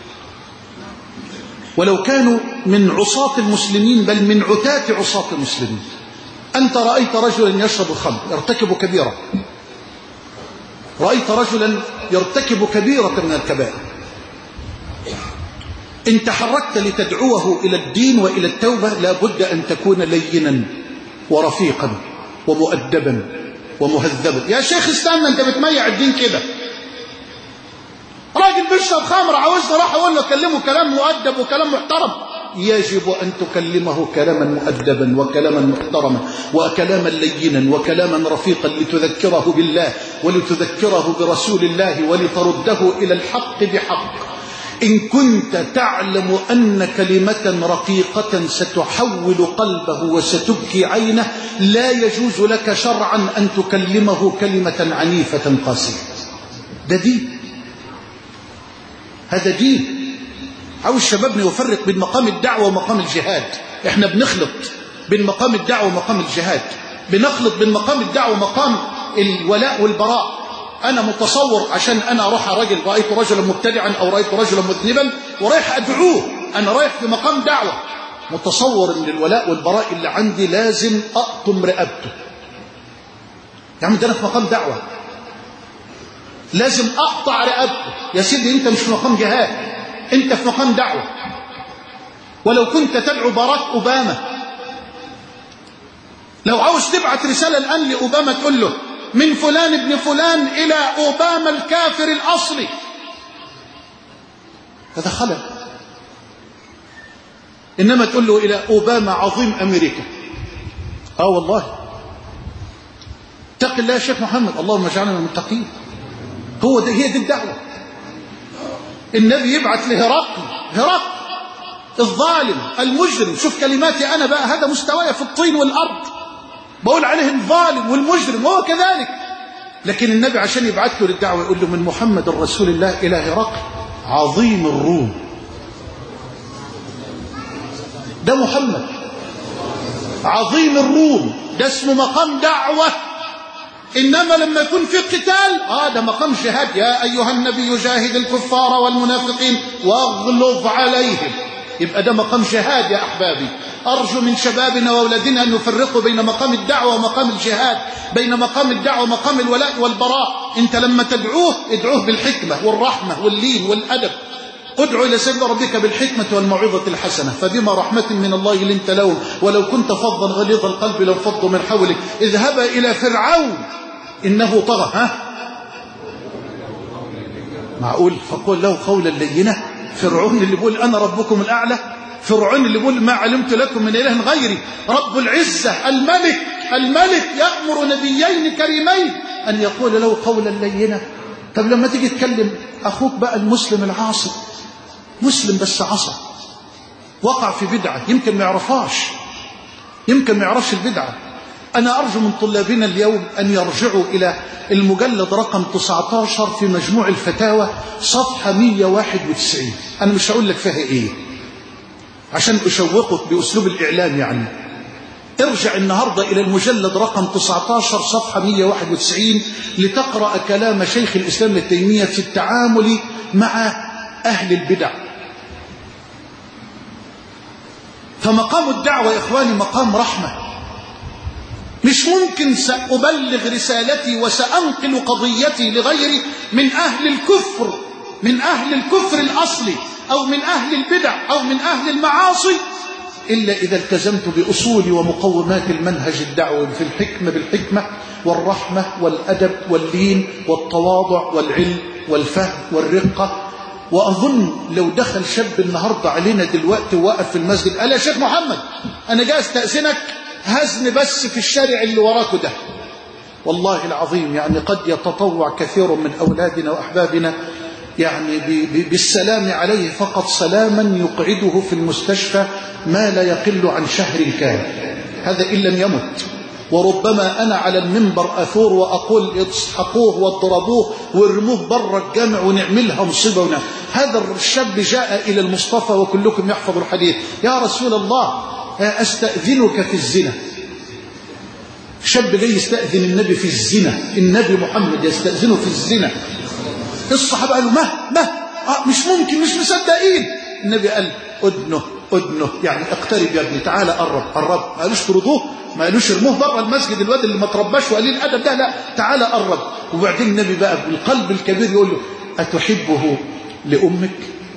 ولو كانوا من عصاة المسلمين بل من عتاة عصاة المسلمين. أنت رأيت رجلا يشرب الخمر يرتكب كبيرة، رأيت رجلا يرتكب كبيرة من الكبائر، إن تحركت لتدعوه إلى الدين وإلى التوبة لا بد أن تكون لينا ورفيقا ومؤدبا ومهذبا. يا شيخ استنى، أنت بتميع الدين كده. راجل بيشرب خمر عاوزنا راح أقول له كلمه كلام مؤدب وكلام محترم. يجب أن تكلمه كلاما مؤدبا وكلاما محترما وكلاما لينا وكلاما رفيقا لتذكره بالله ولتذكره برسول الله ولترده إلى الحق بحق. إن كنت تعلم أن كلمة رقيقة ستحول قلبه وستبكي عينه لا يجوز لك شرعا أن تكلمه كلمة عنيفة قاسية. ده دين، هذا دين. عاوز شبابنا يفرق بين مقام الدعوة ومقام الجهاد. احنا بنخلط بين مقام الدعوة ومقام الجهاد، بنخلط بين مقام الدعوة ومقام الولاء والبراء. أنا متصور عشان أنا أروح رجل رأيت رجلا مبتدعا أو رأيت رجلا مذنبا ورايح أدعوه، أنا رايح في مقام دعوة، متصور أن الولاء والبراء اللي عندي لازم أقطم رقبته. يعني ده أنا في مقام دعوة لازم أقطع رقبته. يا سيدي أنت مش في مقام جهاد، أنت في مقام دعوة. ولو كنت تدعو باراك أوباما، لو عاوز تبعت رسالة الآن لأوباما تقول له من فلان ابن فلان إلى أوباما الكافر الأصلي، هذا خلل. إنما تقول له إلى أوباما عظيم أمريكا. آه والله اتق الله يا شيخ محمد، اللهم اجعلنا من المتقين. هو ده، هي دي الدعوة. النبي يبعث لهرقل، هرقل الظالم المجرم. شوف كلماتي أنا بقى، هذا مستواي في الطين والأرض، بقول عليه الظالم والمجرم وهو كذلك. لكن النبي عشان يبعث له للدعوة يقول له من محمد رسول الله إلى هرقل عظيم الروم. ده محمد عظيم الروم، ده اسمه مقام دعوة. إنما لما يكون في قتال آه ده مقام جهاد. يا أيها النبي جاهد الكفار والمنافقين واغلظ عليهم، يبقى ده مقام جهاد يا أحبابي. أرجو من شبابنا وأولادنا أن يفرقوا بين مقام الدعوة ومقام الجهاد، بين مقام الدعوة ومقام الولاء والبراء. أنت لما تدعوه ادعوه بالحكمة والرحمة واللين والأدب. ادعو إلى سبيل ربك بالحكمة والموعظة الحسنة، فبما رحمة من الله لنت لهم ولو كنت فظا غليظ القلب لانفضوا من حولك. اذهبا إلى فرعون إنه طغى. ها معقول فقول له قولا لينا؟ فرعون اللي بيقول أنا ربكم الأعلى، فرعون اللي بيقول ما علمت لكم من إله غيري، رب العزة الملك الملك يأمر نبيين كريمين أن يقول له قولا لينا. طب لما تيجي تكلم أخوك بقى المسلم العاصي، مسلم بس عصى، وقع في بدعة يمكن ما يعرفهاش، يمكن ما يعرفش البدعة. أنا أرجو من طلابنا اليوم أن يرجعوا إلى المجلد رقم تسعة عشر في مجموع الفتاوى صفحة مئة وواحد وتسعين. أنا مش هقول لك فيها إيه عشان أشوقك بأسلوب الإعلام، يعني ارجع النهاردة إلى المجلد رقم تسعة عشر صفحة مئة وواحد وتسعين لتقرأ كلام شيخ الإسلام ابن تيمية في التعامل مع أهل البدع. فمقام الدعوة يا إخواني مقام رحمة، مش ممكن سأبلغ رسالتي وسأنقل قضيتي لغيري من أهل الكفر، من أهل الكفر الأصلي أو من أهل البدع أو من أهل المعاصي، إلا إذا التزمت بأصول ومقومات المنهج الدعوي في الحكمة بالحكمة والرحمة والأدب واللين والتواضع والعلم والفهم والرقة. وأظن لو دخل شاب النهاردة علينا دلوقتي ووقف في المسجد قال يا شيخ محمد أنا جاي استأذنك هزن بس في الشارع اللي وراكوا ده، والله العظيم يعني قد يتطوع كثير من أولادنا وأحبابنا يعني بالسلام عليه فقط سلاما يقعده في المستشفى ما لا يقل عن شهر كامل، هذا إن لم يمت. وربما أنا على المنبر أثور وأقول اسحقوه واضربوه وارموه بره الجامع ونعملها مصيبة. هذا الشاب جاء إلى المصطفى وكلكم يحفظ الحديث: يا رسول الله أستأذنك في الزنا. شاب جاي يستأذن النبي في الزنا، النبي محمد يستأذنه في الزنا. الصحابة قالوا ما ما آه مش ممكن، مش مصدقين. النبي قال أدنه أدنه يعني اقترب يا ابني، تعالى قرب قرب. ما قالوش طردوه، ما قالوش ارموه بره المسجد الواد اللي ما ترباش وقليل الادب ده، لا تعالى قرب. وبعدين النبي بقى بالقلب الكبير يقول له: أتحبه لأمك؟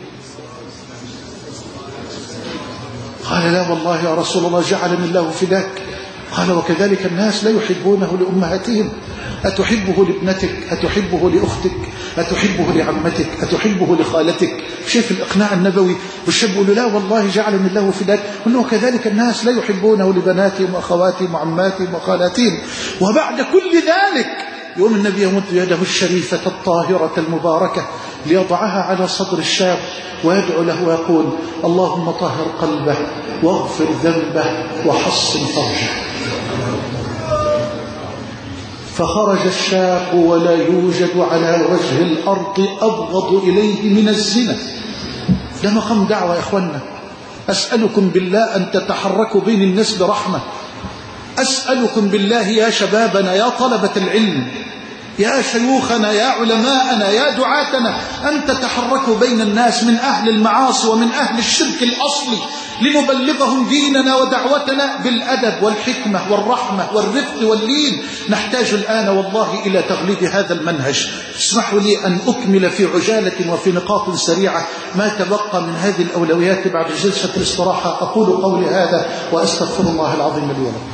قال: لا والله يا رسول الله جعلني الله فداك. قال: وكذلك الناس لا يحبونه لأمهاتهم. أتحبه لابنتك؟ أتحبه لأختك؟ أتحبه لعمتك؟ أتحبه لخالتك؟ شايف الإقناع النبوي. والشاب يقول له: لا والله جعلني الله فداك. قال له: وكذلك الناس لا يحبونه لبناتهم وأخواتهم وعماتهم وخالاتهم. وبعد كل ذلك يوم النبي يمد يده الشريفة الطاهرة المباركة ليضعها على صدر الشاب ويدعو له ويقول: اللهم طهر قلبه واغفر ذنبه وحصن فرجه. فخرج الشاب ولا يوجد على وجه الأرض أبغض إليه من الزنا. ده مقام دعوة يا إخوانا. أسألكم بالله أن تتحركوا بين الناس برحمة. أسألكم بالله يا شبابنا، يا طلبة العلم، يا شيوخنا، يا علماءنا، يا دعاتنا، أن تتحركوا بين الناس من أهل المعاصي ومن أهل الشرك الأصلي لنبلغهم ديننا ودعوتنا بالأدب والحكمة والرحمة والرفق واللين. نحتاج الآن والله إلى تغليب هذا المنهج. اسمحوا لي أن أكمل في عجالة وفي نقاط سريعة ما تبقى من هذه الأولويات بعد جلسة الاستراحة. أقول قولي هذا وأستغفر الله العظيم لي ولكم.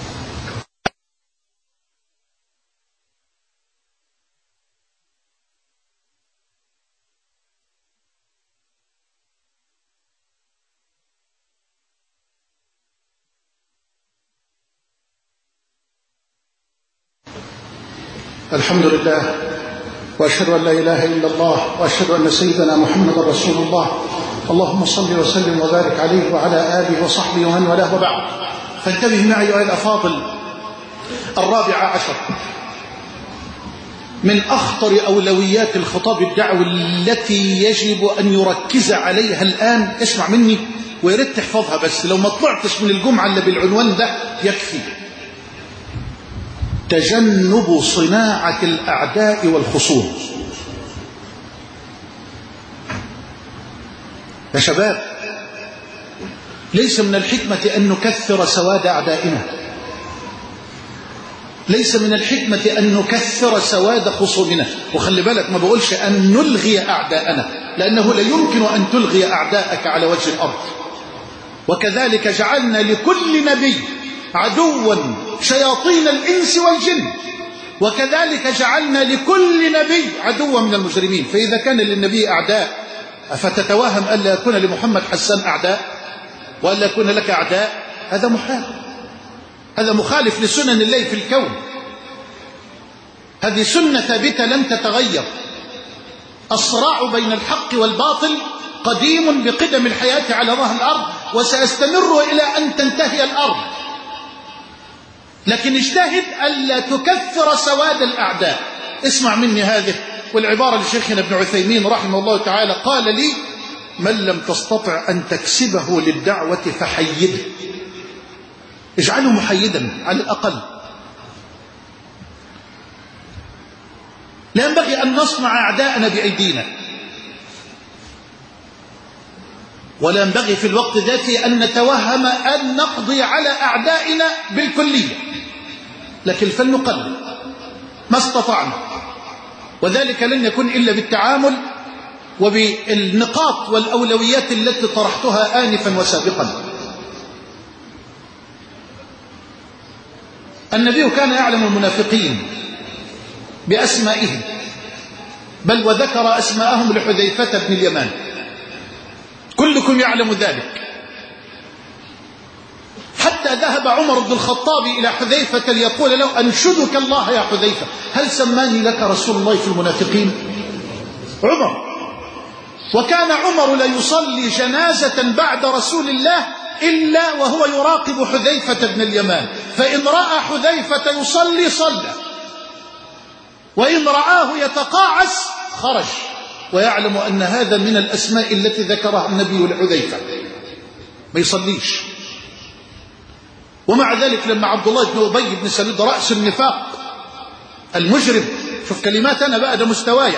الحمد لله وأشهد أن لا إله إلا الله وأشهد أن سيدنا محمد رسول الله. اللهم صل وسلم وبارك عليه وعلى آله وصحبه ومن والاه وبعد. فانتبه معي أيها الأفاضل. الرابع عشر من أخطر أولويات الخطاب الدعوي التي يجب أن يركز عليها الآن، اسمع مني ويريد تحفظها، بس لو ما طلعتش من الجمعة اللي بالعنوان ده يكفي: تجنب صناعة الأعداء والخصوم. يا شباب، ليس من الحكمة أن نكثر سواد أعدائنا، ليس من الحكمة أن نكثر سواد خصومنا. وخلي بالك ما بقولش أن نلغي أعداءنا، لأنه لا يمكن أن تلغي أعداءك على وجه الأرض. وكذلك جعلنا لكل نبي عدوا شياطين الإنس والجن، وكذلك جعلنا لكل نبي عدوا من المجرمين. فإذا كان للنبي أعداء أفتتوهم ألا يكون لمحمد حسان أعداء وألا يكون لك أعداء؟ هذا محال، هذا مخالف لسنن الله في الكون. هذه سنة ثابتة لن تتغير. الصراع بين الحق والباطل قديم بقدم الحياة على ظهر الأرض، وسيستمر إلى أن تنتهي الأرض. لكن اجتهد ألا تكثر سواد الأعداء. اسمع مني هذه والعبارة لشيخنا ابن عثيمين رحمه الله تعالى، قال لي: من لم تستطع أن تكسبه للدعوة فحيده، اجعله محيدا على الأقل. لا ينبغي أن نصنع أعداءنا بأيدينا، ولا ينبغي في الوقت ذاته أن نتوهم أن نقضي على أعدائنا بالكلية. لكن فلنقلل ما استطعنا، وذلك لن يكون إلا بالتعامل وبالنقاط والأولويات التي طرحتها آنفا وسابقا. النبي كان يعلم المنافقين بأسمائهم، بل وذكر أسماءهم لحذيفة بن اليمان، كلكم يعلم ذلك، حتى ذهب عمر بن الخطاب إلى حذيفة ليقول له أنشدك الله يا حذيفة هل سماني لك رسول الله في المنافقين؟ عمر. وكان عمر لا يصلي جنازة بعد رسول الله إلا وهو يراقب حذيفة بن اليمان، فإن رأى حذيفة يصلي صلى، وإن رآه يتقاعس خرج، ويعلم أن هذا من الأسماء التي ذكرها النبي لحذيفة، ما يصليش. ومع ذلك لما عبد الله بن أبي بن سلول رأس النفاق المجرم، شوف كلمات أنا بقى ده مستوايا،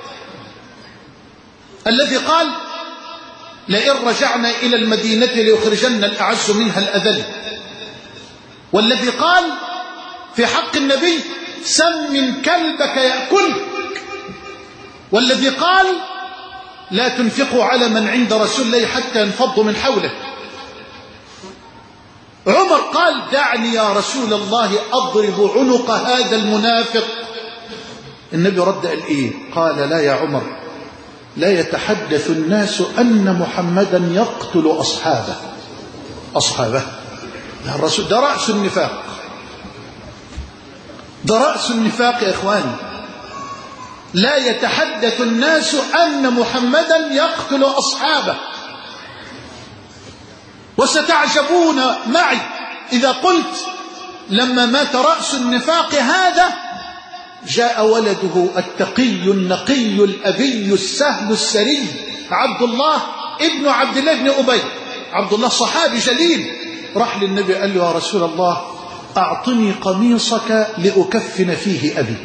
الذي قال لئن رجعنا إلى المدينة ليخرجن الأعز منها الأذل، والذي قال في حق النبي سمن كلبك يأكلك، والذي قال لا تنفقوا على من عند رسول الله حتى ينفضوا من حوله. عمر قال دعني يا رسول الله أضرب عنق هذا المنافق. النبي رد قال إيه؟ قال لا يا عمر، لا يتحدث الناس أن محمدا يقتل أصحابه. أصحابه يا الرسول، ده رأس النفاق، ده رأس النفاق يا إخواني. لا يتحدث الناس أن محمدا يقتل أصحابه. وستعجبون معي إذا قلت لما مات رأس النفاق هذا جاء ولده التقي النقي الأبي السهل السري عبد الله ابن عبد الله بن أبي. عبد الله صحابي جليل، راح للنبي قال له يا رسول الله أعطني قميصك لأكفن فيه أبي.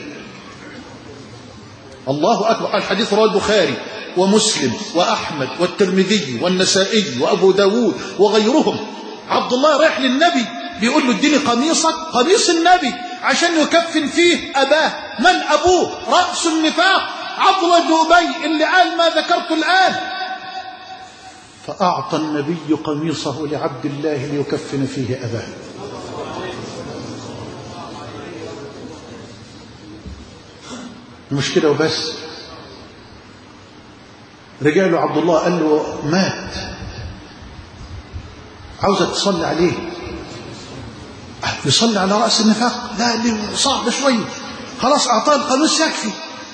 الله أكبر. الحديث رواه البخاري ومسلم وأحمد والترمذي والنسائي وأبو داود وغيرهم. عبد الله رايح للنبي بيقول له اديني قميصك، قميص النبي عشان يكفن فيه أباه. من أبوه؟ رأس النفاق عبد الله بن أبي اللي قال ما ذكرت الآن. فأعطى النبي قميصه لعبد الله ليكفن فيه أباه. مش كده وبس، رجع له عبد الله قال له مات، عاوزك تصلي عليه. يصلي على رأس النفاق؟ لا، ليه صعب شوية، خلاص أعطاه القميص يكفي.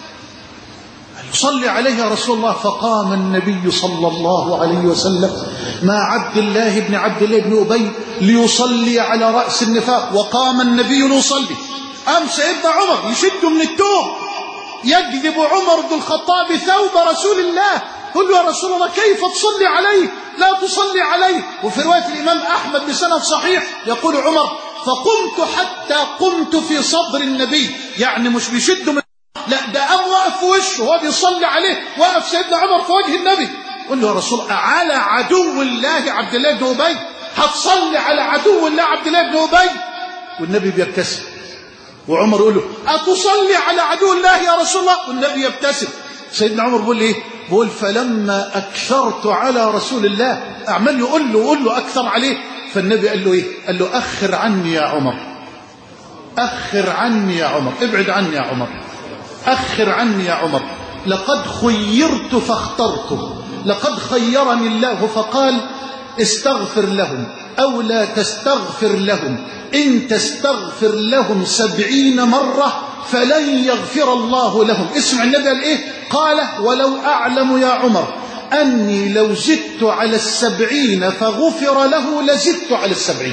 يصلي عليه يا رسول الله. فقام النبي صلى الله عليه وسلم مع عبد الله بن عبد الله بن أبي ليصلي على رأس النفاق، وقام النبي ليصلي. قام سيدنا عمر يشده من التوب، يجذب عمر بن الخطاب ثوب رسول الله، يقول له يا رسول الله كيف تصلي عليه؟ لا تصلي عليه. وفي رواية الإمام أحمد بسند صحيح يقول عمر فقمت حتى قمت في صدر النبي، يعني مش بيشده من، لا ده قام واقف في وشه وهو بيصلي عليه، واقف سيدنا عمر في وجه النبي. قل له يا رسول الله على عدو الله عبد الله بن أبي هتصلي على عدو الله عبد الله بن أبي؟ والنبي بيبتسم، وعمر يقول له أتصلي على عدو الله يا رسول الله؟ والنبي يبتسم. سيدنا عمر بيقول ايه؟ بيقول فلما أكثرت على رسول الله، أعمل يقول له يقول له أكثر عليه، فالنبي قال له ايه؟ قال له أخر عني يا عمر، أخر عني يا عمر، ابعد عني يا عمر، أخر عني يا عمر. لقد خيرت فاخترت، لقد خيرني الله فقال استغفر لهم أو لا تستغفر لهم، إن تستغفر لهم سبعين مرة فلن يغفر الله لهم. اسمع النبي قال إيه؟ قال ولو أعلم يا عمر أني لو زدت على السبعين فغفر له لزدت على السبعين.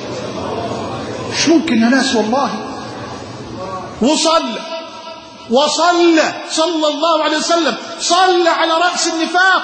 مش ممكن يا ناس والله. وصلى وصلى صلى الله عليه وسلم، صلى على رأس النفاق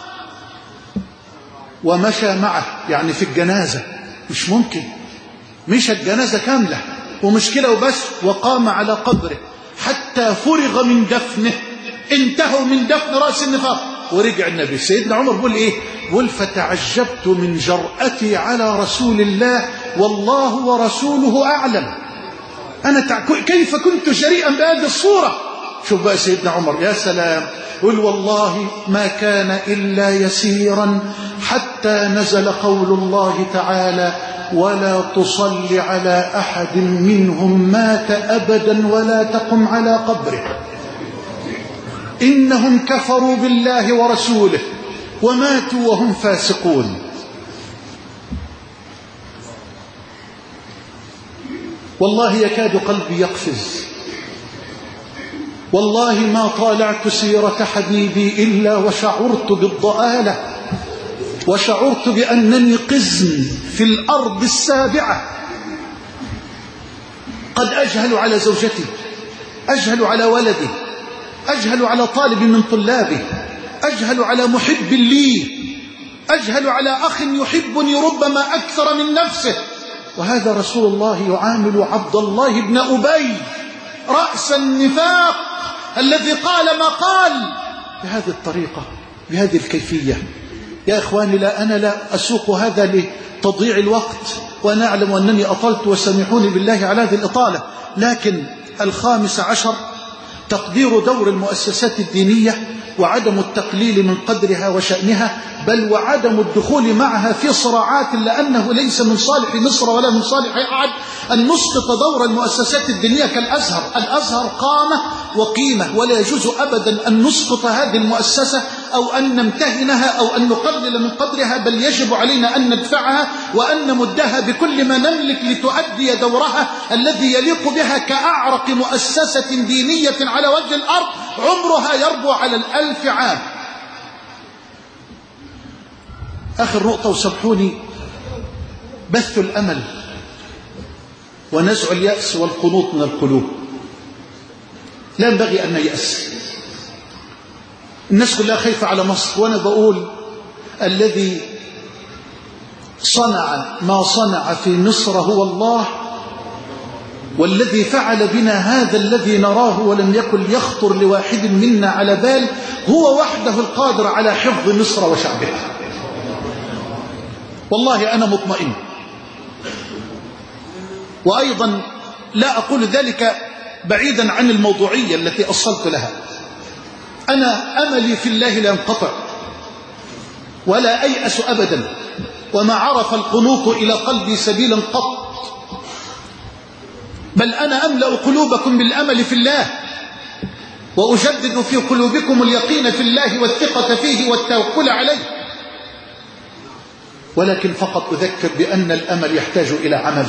ومشى معه، يعني في الجنازة. مش ممكن، مش الجنازة كاملة، ومش كده وبس، وقام على قبره حتى فرغ من دفنه، انتهوا من دفن رأس النفاق. ورجع النبي. سيدنا عمر بيقول ايه؟ بيقول فتعجبت من جرأتي على رسول الله والله ورسوله أعلم. أنا تع... كيف كنت جريئا بهذه الصورة؟ شوف بقى سيدنا عمر، يا سلام، قل والله ما كان إلا يسيرا حتى نزل قول الله تعالى ولا تصل على أحد منهم مات أبدا ولا تقم على قبره إنهم كفروا بالله ورسوله وماتوا وهم فاسقون. والله يكاد قلبي يقفز، والله ما طالعت سيرة حبيبي إلا وشعرت بالضآلة، وشعرت بأنني قزم في الأرض السابعة، قد أجهل على زوجتي، أجهل على ولدي، أجهل على طالب من طلابه، أجهل على محب لي، أجهل على أخ يحبني ربما أكثر من نفسه، وهذا رسول الله يعامل عبد الله بن أبي رأس النفاق الذي قال ما قال بهذه الطريقة بهذه الكيفية. يا إخواني، لا أنا لا أسوق هذا لتضييع الوقت، وأنا أعلم أنني أطلت وسامحوني بالله على هذه الإطالة، لكن الخامس عشر تقدير دور المؤسسات الدينية وعدم التقليل من قدرها وشأنها، بل وعدم الدخول معها في صراعات، لأنه ليس من صالح مصر ولا من صالح أحد أن نسقط دور المؤسسات الدينية كالأزهر. الأزهر قامة وقيمة، ولا يجوز أبدا أن نسقط هذه المؤسسة أو أن نمتهنها أو أن نقلل من قدرها، بل يجب علينا أن ندفعها وأن نمدها بكل ما نملك لتؤدي دورها الذي يليق بها كأعرق مؤسسة دينية على وجه الأرض عمرها يربو على الألف عام. آخر نقطة وسامحوني، بث الأمل ونزع اليأس والقنوط من القلوب. لا ينبغي أن نيأس. الناس كلها خايفة على مصر، وأنا بقول الذي صنع ما صنع في مصر هو الله، والذي فعل بنا هذا الذي نراه ولم يكن يخطر لواحد منا على بال هو وحده القادر على حفظ مصر وشعبها. والله أنا مطمئن، وأيضا لا أقول ذلك بعيدا عن الموضوعية التي أصلت لها. أنا أملي في الله لا ينقطع ولا أيأس أبدا، وما عرف القنوط إلى قلبي سبيلا قط، بل أنا أملأ قلوبكم بالأمل في الله، وأجدد في قلوبكم اليقين في الله والثقة فيه والتوكل عليه، ولكن فقط أذكر بأن الأمل يحتاج إلى عمل،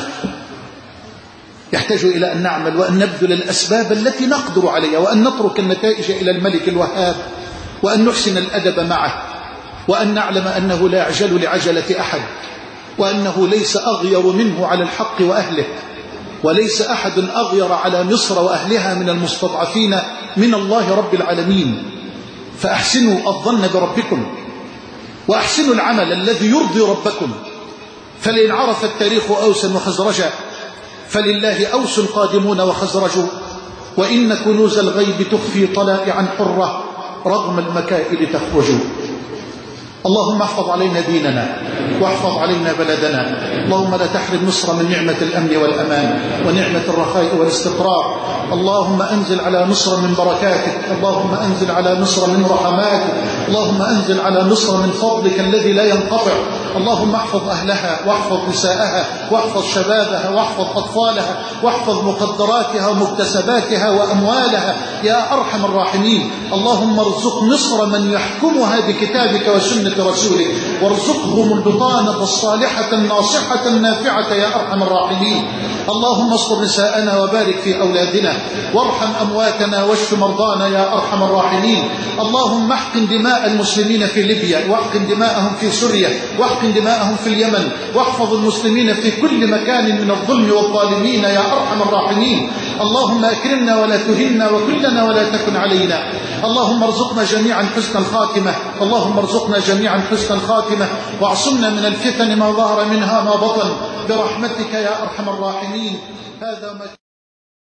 يحتاج إلى أن نعمل وأن نبذل الأسباب التي نقدر عليها، وأن نترك النتائج إلى الملك الوهاب، وأن نحسن الأدب معه، وأن نعلم أنه لا يعجل لعجلة أحد، وأنه ليس أغير منه على الحق وأهله، وليس أحد أغير على مصر وأهلها من المستضعفين من الله رب العالمين. فأحسنوا الظن بربكم، وأحسنوا العمل الذي يرضي ربكم، فلئن عرف التاريخ أوسا وخزرجا فلله أوس قادمون وخزرج، وإن كنوز الغيب تخفي طلائعا حرة رغم المكائد تخرج. اللهم احفظ علينا ديننا واحفظ علينا بلدنا. اللهم لا تحرم مصر من نعمة الأمن والأمان ونعمة الرخاء والاستقرار. اللهم أنزل على مصر من بركاتك، اللهم أنزل على مصر من رحماتك، اللهم أنزل على مصر من فضلك الذي لا ينقطع. اللهم احفظ أهلها واحفظ نساءها واحفظ شبابها واحفظ أطفالها واحفظ مقدراتها ومكتسباتها وأموالها يا أرحم الراحمين. اللهم ارزق مصر من يحكمها بكتابك وسنة رسولك، وارزقهم البطانة الصالحة الناصحة النافعة يا أرحم الراحمين. اللهم اصبر نساءنا وبارك في أولادنا، وارحم أمواتنا واشف مرضانا يا أرحم الراحمين. اللهم احقن دماء المسلمين في ليبيا، واحقن دماءهم في سوريا، واحقن دماءهم في اليمن، واحفظ المسلمين في كل مكان من الظلم والظالمين يا أرحم الراحمين. اللهم أكرمنا ولا تهنا، وكلنا ولا تكن علينا. اللهم ارزقنا جميعا حسن الخاتمة، اللهم ارزقنا جميعا حسن الخاتمة، واعصمنا من الفتن ما ظهر منها ما بطن برحمتك يا أرحم الراحمين. هذا ما